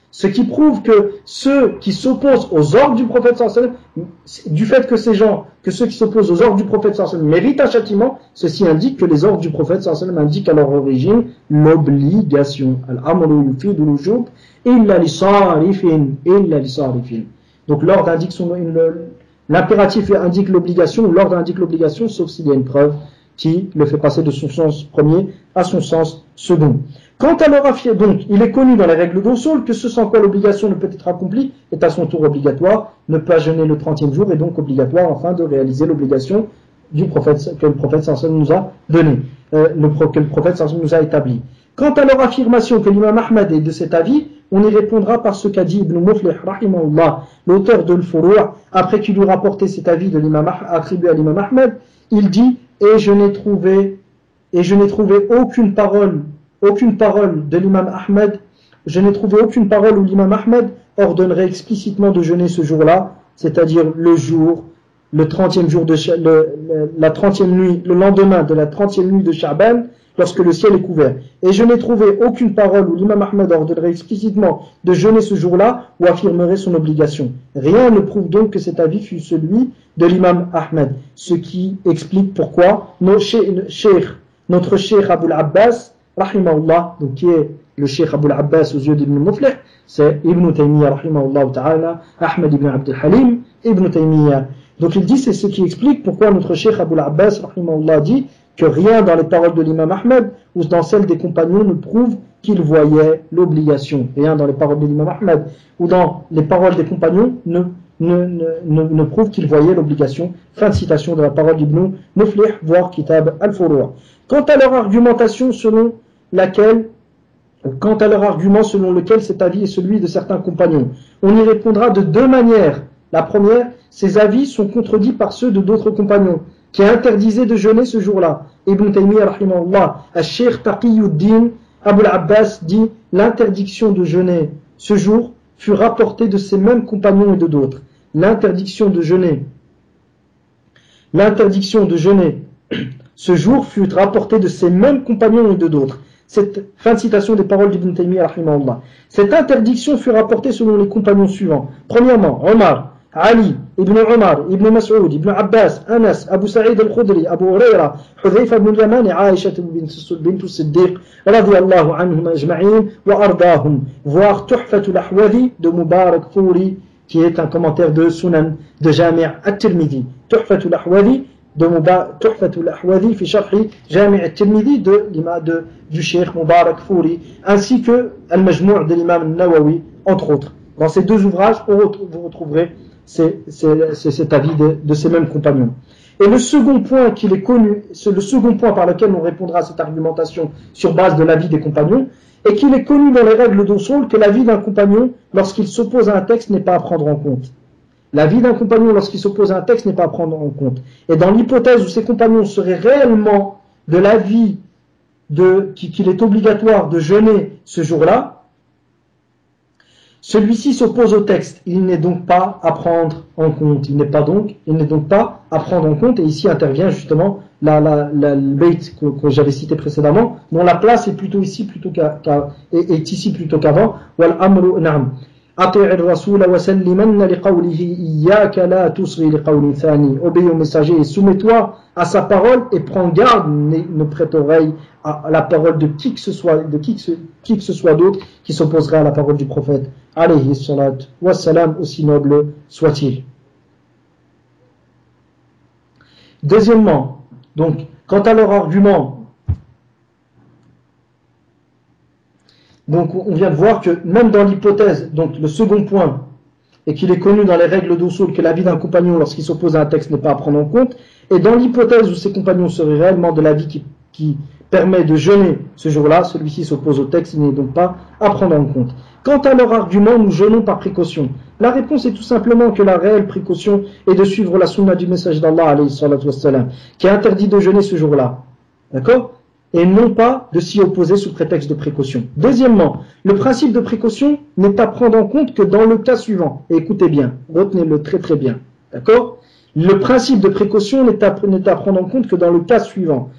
Ce qui prouve que ceux qui s'opposent aux ordres du prophète sallallahu alayhi wa sallam, du fait que ces gens, que ceux qui s'opposent aux ordres du prophète sallallahu alayhi wa sallam méritent un châtiment, ceci indique que les ordres du prophète sallallahu alayhi wa sallam indiquent à leur origine l'obligation. Al-amru yufidu l'ujub illa li sarifin, illa li sarifin. Donc l'ordre indique son, l'impératif indique l'obligation, l'ordre indique l'obligation, sauf s'il y a une preuve qui le fait passer de son sens premier à son sens second. Quant à leur affirme, donc, il est connu dans les règles d'Usul que ce sans quoi l'obligation ne peut être accomplie est à son tour obligatoire, ne pas jeûner le trentième jour est donc obligatoire afin de réaliser l'obligation du prophète, que le prophète sallallahu alayhi wa sallam nous a donné, euh, le, que le prophète sallallahu alayhi wa sallam nous a établi. Quant à leur affirmation que l'imam Ahmad est de cet avis, on y répondra par ce qu'a dit Ibn Muflih, rahimahullah, l'auteur de l'Furu', après qu'il lui rapporté cet avis de l'imam attribué à l'imam Ahmad, il dit, et je n'ai trouvé, et je n'ai trouvé aucune parole Aucune parole de l'imam Ahmed, je n'ai trouvé aucune parole où l'imam Ahmed ordonnerait explicitement de jeûner ce jour-là, c'est-à-dire le jour, le trentième jour de le, le, la trentième nuit, le lendemain de la trentième nuit de Sha'ban, lorsque le ciel est couvert. Et je n'ai trouvé aucune parole où l'imam Ahmed ordonnerait explicitement de jeûner ce jour-là ou affirmerait son obligation. Rien ne prouve donc que cet avis fut celui de l'imam Ahmed, ce qui explique pourquoi nos cheikh, notre cheikh Abul Abbas, rahimahullah, donc qui est le cheikh Abul Abbas aux yeux d'Ibn Muflih, c'est Ibn Taymiyyah rahimahullah ta'ala, Ahmed ibn Abd al-Halim, Ibn Taymiyyah. Donc il dit, c'est ce qui explique pourquoi notre cheikh Abul Abbas rahimahullah dit que rien dans les paroles de l'imam Ahmed ou dans celles des compagnons ne prouve qu'il voyait l'obligation. Rien dans les paroles de l'imam Ahmed ou dans les paroles des compagnons ne, ne, ne, ne, ne prouve qu'il voyait l'obligation. Fin de citation de la parole d'Ibn Muflih, voire Kitab al-Furu'. Quant à leur argumentation selon laquelle, quant à leur argument selon lequel cet avis est celui de certains compagnons, on y répondra de deux manières. La première, ces avis sont contredits par ceux de d'autres compagnons qui interdisaient de jeûner ce jour-là. Ibn Taymiyyah rahimahullah, al-Sheikh Taqiyuddin Abul Abbas dit l'interdiction de jeûner ce jour fut rapportée de ces mêmes compagnons et de d'autres. L'interdiction de jeûner, l'interdiction de jeûner ce jour fut rapportée de ces mêmes compagnons et de d'autres. Cette fin de citation des paroles d'Ibn Taymiyyah rahimahullah. Cette interdiction fut rapportée selon les compagnons suivants. Premièrement, Omar, Ali, Ibn Omar, Ibn Mas'ud, Ibn Abbas, Anas, Abu Sa'id al-Khudri, Abu Huraira, Hudhayfa ibn al-Yaman et Aisha bint Siddiq, radiyallahu anhum ajma'in wa ardahum. Voir Tuhfatul Ahwazi de Mubarak Furi, qui est un commentaire de Sunan de Jami' at-Tirmidhi. Tuhfatul Ahwazi de Mubarak, Tuhfatul Ahwazi fi sharhi Jami' at-Tirmidhi de l'imam de du Cheikh Mubarak Furi, ainsi que Al-Majmou' de l'imam Nawawi, entre autres. Dans ces deux ouvrages, vous retrouverez c'est, c'est, c'est cet avis de, de ces mêmes compagnons. Et le second point qu'il est connu, c'est le second point par lequel on répondra à cette argumentation sur base de l'avis des compagnons, est qu'il est connu dans les règles d'Usul que l'avis d'un compagnon, lorsqu'il s'oppose à un texte, n'est pas à prendre en compte. L'avis d'un compagnon, lorsqu'il s'oppose à un texte, n'est pas à prendre en compte. Et dans l'hypothèse où ces compagnons seraient réellement de l'avis de, qu'il est obligatoire de jeûner ce jour-là, celui-ci s'oppose au texte, il n'est donc pas à prendre en compte. Il n'est pas donc, il n'est donc pas à prendre en compte. Et ici intervient justement la, la, la, le bait que, que j'avais cité précédemment, dont la place est plutôt ici plutôt qu'à, qu'à, est, est ici plutôt qu'avant. Wal amru na'am. Ati' ar-rasul wa sallimanna li qawlihi iyyaka la tusghi li qawlin thani. Obéis au messager et soumets-toi à sa parole et prends garde, ne, ne prête oreille à, à la parole de qui que ce soit, de qui que ce, qui que ce soit d'autre qui s'opposerait à la parole du prophète. Alayhi salat wa salam, aussi noble soit-il. Deuxièmement, donc, quant à leur argument, donc on vient de voir que même dans l'hypothèse, donc le second point, et qu'il est connu dans les règles d'Usul que l'avis d'un compagnon lorsqu'il s'oppose à un texte n'est pas à prendre en compte, et dans l'hypothèse où ces compagnons seraient réellement de l'avis qui, qui permet de jeûner ce jour-là, celui-ci s'oppose au texte, il n'est donc pas à prendre en compte. Quant à leur argument, nous jeûnons par précaution. La réponse est tout simplement que la réelle précaution est de suivre la sunna du message d'Allah, alayhi salatu wassalam, qui a interdit de jeûner ce jour-là. D'accord ? Et non pas de s'y opposer sous prétexte de précaution. Deuxièmement, le principe de précaution n'est à prendre en compte que dans le cas suivant. Et écoutez bien, retenez-le très très bien. D'accord ? Le principe de précaution n'est à, n'est à prendre en compte que dans le cas suivant.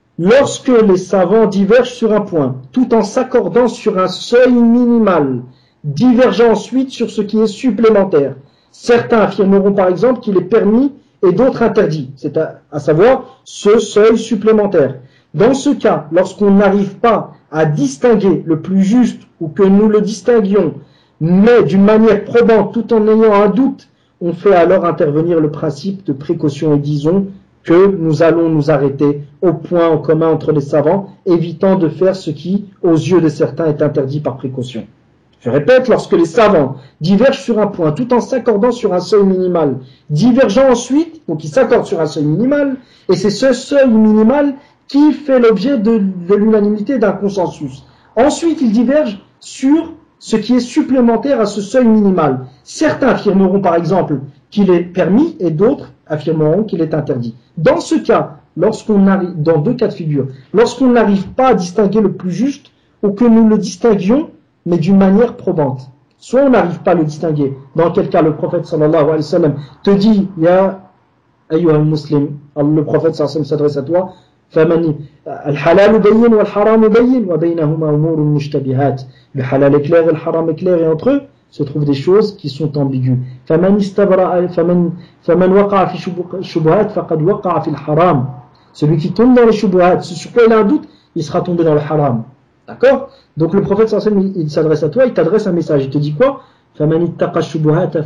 Lorsque les savants divergent sur un point, tout en s'accordant sur un seuil minimal, divergent ensuite sur ce qui est supplémentaire. Certains affirmeront par exemple qu'il est permis et d'autres interdits, c'est à, à savoir ce seuil supplémentaire. Dans ce cas, lorsqu'on n'arrive pas à distinguer le plus juste ou que nous le distinguions, mais d'une manière probante tout en ayant un doute, on fait alors intervenir le principe de précaution et disons que nous allons nous arrêter au point en commun entre les savants, évitant de faire ce qui, aux yeux de certains, est interdit par précaution. Je répète, lorsque les savants divergent sur un point tout en s'accordant sur un seuil minimal, divergeant ensuite, donc ils s'accordent sur un seuil minimal, et c'est ce seuil minimal qui fait l'objet de, de l'unanimité d'un consensus. Ensuite, ils divergent sur ce qui est supplémentaire à ce seuil minimal. Certains affirmeront par exemple qu'il est permis et d'autres affirmeront qu'il est interdit. Dans ce cas, lorsqu'on arrive, dans deux cas de figure, lorsqu'on n'arrive pas à distinguer le plus juste ou que nous le distinguions, mais d'une manière probante. Soit on n'arrive pas à le distinguer, dans quel cas le prophète sallallahu alayhi wa sallam te dit, ya ayyuhal muslim, le prophète sallallahu alayhi wa sallam s'adresse à toi, فمن الحلال بين والحرام بين وبينهما أمور مشتبهات. Le halal est clair et le haram est clair et entre eux se trouvent des choses qui sont ambiguës. فمن استبرأ فمن فمن وقع في الشبهات فقد وقع في الحرام. Celui qui tombe dans les shubuhat, sur quoi il a un doute, il sera tombé dans le haram. D'accord? Donc le prophète sallallahu alayhi wa sallam, il s'adresse à toi, il t'adresse un message, il te dit quoi? فمن اتقى الشبهات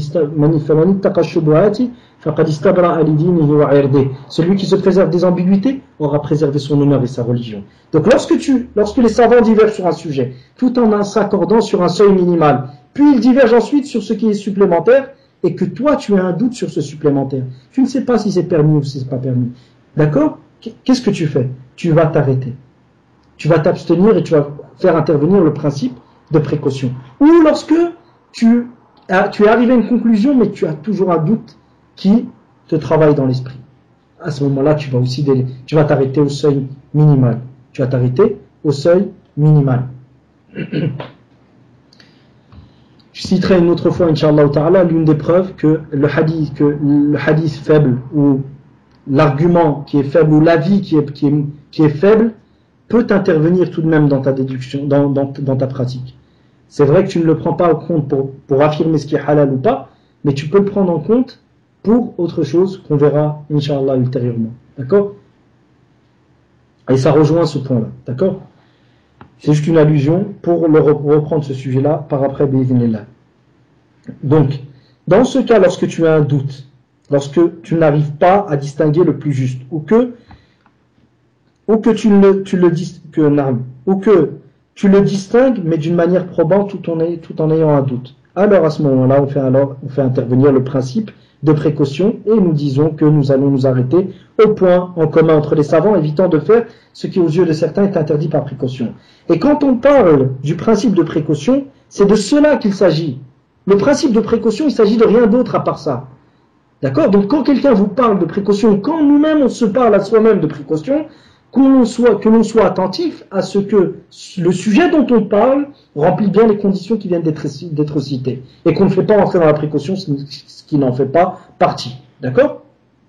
فقد استبرأ لدينه وعرضه. Celui qui se préserve des ambiguïtés aura préservé son honneur et sa religion. Donc lorsque tu, lorsque les savants divergent sur un sujet, tout en s'accordant sur un seuil minimal, puis ils divergent ensuite sur ce qui est supplémentaire, et que toi tu as un doute sur ce supplémentaire, tu ne sais pas si c'est permis ou si c'est pas permis. D'accord? Qu'est-ce que tu fais? Tu vas t'arrêter. Tu vas t'abstenir et tu vas faire intervenir le principe de précaution. Ou lorsque tu, as, tu es arrivé à une conclusion, mais tu as toujours un doute qui te travaille dans l'esprit. À ce moment-là, tu vas aussi délai, tu vas t'arrêter au seuil minimal. Tu vas t'arrêter au seuil minimal. Je citerai une autre fois, Inch'Allah Ta'ala, l'une des preuves que le hadith, que le hadith faible, ou l'argument qui est faible, ou l'avis qui est, qui est, qui est faible, peut intervenir tout de même dans ta déduction, dans, dans, dans ta pratique. C'est vrai que tu ne le prends pas en compte pour, pour affirmer ce qui est halal ou pas, mais tu peux le prendre en compte pour autre chose qu'on verra, Inch'Allah, ultérieurement. D'accord? Et ça rejoint ce point-là. D'accord? C'est juste une allusion pour le reprendre ce sujet-là par après, bi'idhnillah. Donc, dans ce cas, lorsque tu as un doute, lorsque tu n'arrives pas à distinguer le plus juste, ou que, ou que tu le, tu le dis, que, ou que tu le distingues, mais d'une manière probante, tout en, tout en ayant un doute. Alors, à ce moment-là, on fait alors, on fait intervenir le principe de précaution, et nous disons que nous allons nous arrêter au point en commun entre les savants, évitant de faire ce qui aux yeux de certains est interdit par précaution. Et quand on parle du principe de précaution, c'est de cela qu'il s'agit. Le principe de précaution, il s'agit de rien d'autre à part ça. D'accord? Donc quand quelqu'un vous parle de précaution, quand nous-mêmes on se parle à soi-même de précaution, qu'on soit, que l'on soit attentif à ce que le sujet dont on parle remplit bien les conditions qui viennent d'être citées. Et qu'on ne fait pas entrer dans la précaution ce qui n'en fait pas partie. D'accord?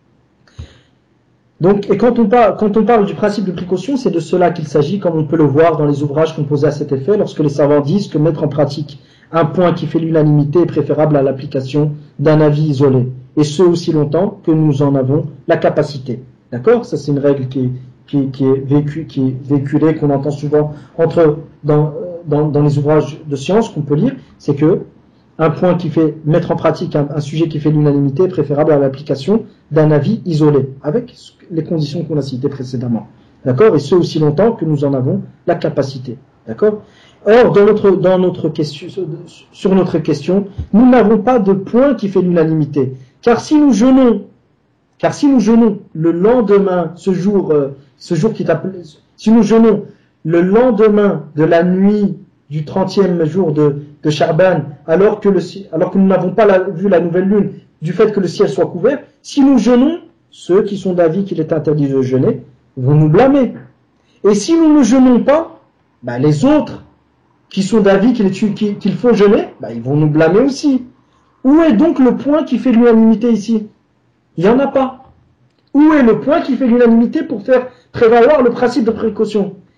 Donc, et quand on, parle, quand on parle du principe de précaution, c'est de cela qu'il s'agit, comme on peut le voir dans les ouvrages composés à cet effet, lorsque les savants disent que mettre en pratique un point qui fait l'unanimité est préférable à l'application d'un avis isolé. Et ce aussi longtemps que nous en avons la capacité. D'accord? Ça, c'est une règle qui est, qui, qui est, vécu, qui est véhiculée, qu'on entend souvent entre, dans, dans, dans les ouvrages de science qu'on peut lire, c'est que un point qui fait mettre en pratique un, un sujet qui fait l'unanimité est préférable à l'application d'un avis isolé, avec les conditions qu'on a citées précédemment. D'accord? Et ce aussi longtemps que nous en avons la capacité. D'accord? Or, dans notre, dans notre question, sur notre question, nous n'avons pas de point qui fait l'unanimité. Car si nous jeûnons, car si nous jeûnons le lendemain, ce jour, euh, ce jour qui est appelé, si nous jeûnons le lendemain de la nuit du trentième jour de, de Sha'ban, alors que, le, alors que nous n'avons pas la, vu la nouvelle lune, du fait que le ciel soit couvert, si nous jeûnons, ceux qui sont d'avis qu'il est interdit de jeûner vont nous blâmer. Et si nous ne jeûnons pas, ben les autres qui sont d'avis qu'il qu'il faut jeûner, ben ils vont nous blâmer aussi. Où est donc le point qui fait l'unanimité ici? Il n'y en a pas. Où est le point qui fait l'unanimité pour faire prévaloir le principe de précaution?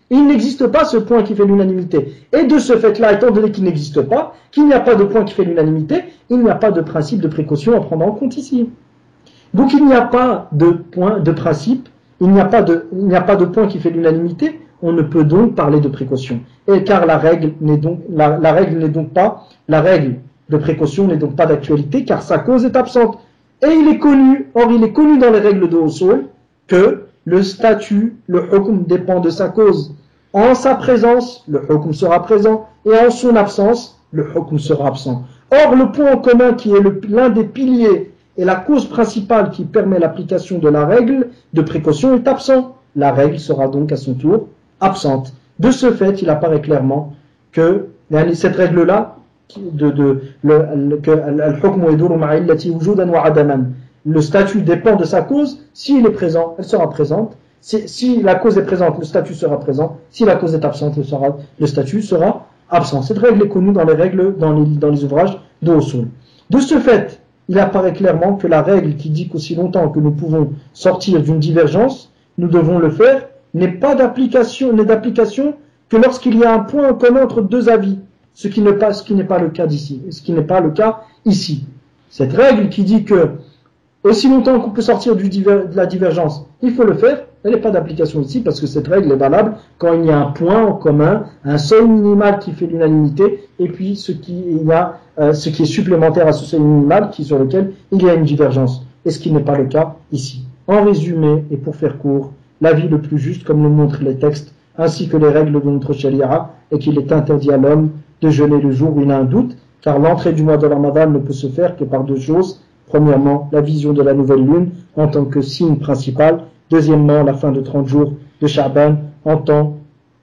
Il n'existe pas ce point qui fait l'unanimité. Et de ce fait-là, étant donné qu'il n'existe pas, qu'il n'y a pas de point qui fait l'unanimité, il n'y a pas de principe de précaution à prendre en compte ici. Donc il n'y a pas de point de principe, il n'y a pas de, il n'y a pas de point qui fait l'unanimité, on ne peut donc parler de précaution. Et car la règle n'est donc, la, la règle n'est donc pas, la règle de précaution n'est donc pas d'actualité, car sa cause est absente. Et il est connu, or il est connu dans les règles de Usul, que le statut, le hukm dépend de sa cause. En sa présence, le hukm sera présent, et en son absence, le hukm sera absent. Or, le point en commun qui est le, l'un des piliers et la cause principale qui permet l'application de la règle de précaution est absent. La règle sera donc à son tour absente. De ce fait, il apparaît clairement que cette règle-là, de, de, le, que al-hukm yaduru ma'a illati wujudan wa adaman, le statut dépend de sa cause. S'il est présent, elle sera présente. Si, si la cause est présente, le statut sera présent. Si la cause est absente, le, sera, le statut sera absent. Cette règle est connue dans les règles, dans les, dans les ouvrages de Usul. De ce fait, il apparaît clairement que la règle qui dit qu'aussi longtemps que nous pouvons sortir d'une divergence, nous devons le faire, n'est pas d'application, n'est d'application que lorsqu'il y a un point en commun entre deux avis, ce qui n'est pas, ce qui n'est pas le cas d'ici, ce qui n'est pas le cas ici. Cette règle qui dit que aussi longtemps qu'on peut sortir du diver, de la divergence, il faut le faire, elle n'est pas d'application ici parce que cette règle est valable quand il y a un point en commun, un seuil minimal qui fait l'unanimité, et puis ce qui, il y a, euh, ce qui est supplémentaire à ce seuil minimal qui, sur lequel il y a une divergence, et ce qui n'est pas le cas ici. En résumé, et pour faire court, l'avis le plus juste, comme le montrent les textes, ainsi que les règles de notre sharia, est qu'il est interdit à l'homme de jeûner le jour où il a un doute, car l'entrée du mois de Ramadan ne peut se faire que par deux choses. Premièrement, la vision de la nouvelle lune en tant que signe principal. Deuxièmement, la fin de trente jours de Sha'ban en tant,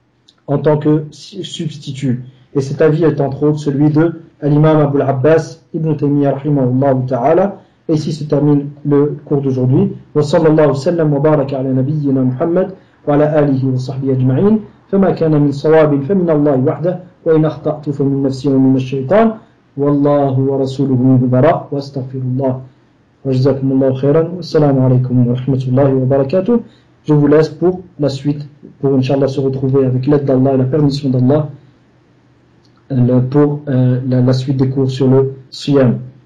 en tant que substitut. Et cet avis est entre autres celui de l'imam Abu al-Abbas ibn Taymiyyah rahimahullah ta'ala. Et ici se termine le cours d'aujourd'hui. Wa sallallahu sallam wa baraka ala nabiyyina Muhammad wa ala alihi wa sahbihi ajma'in. فما كان من صواب فمن الله وحده وإن أخطأت فمن نفسي ومن الشيطان والله ورسوله من براء واستغفر الله وجزاكم الله خيرا والسلام عليكم ورحمة الله وبركاته. Je vous laisse pour la suite, pour Inch'Allah se retrouver avec l'aide d'Allah et la permission d'Allah pour euh, la, la suite des cours sur le Siyam.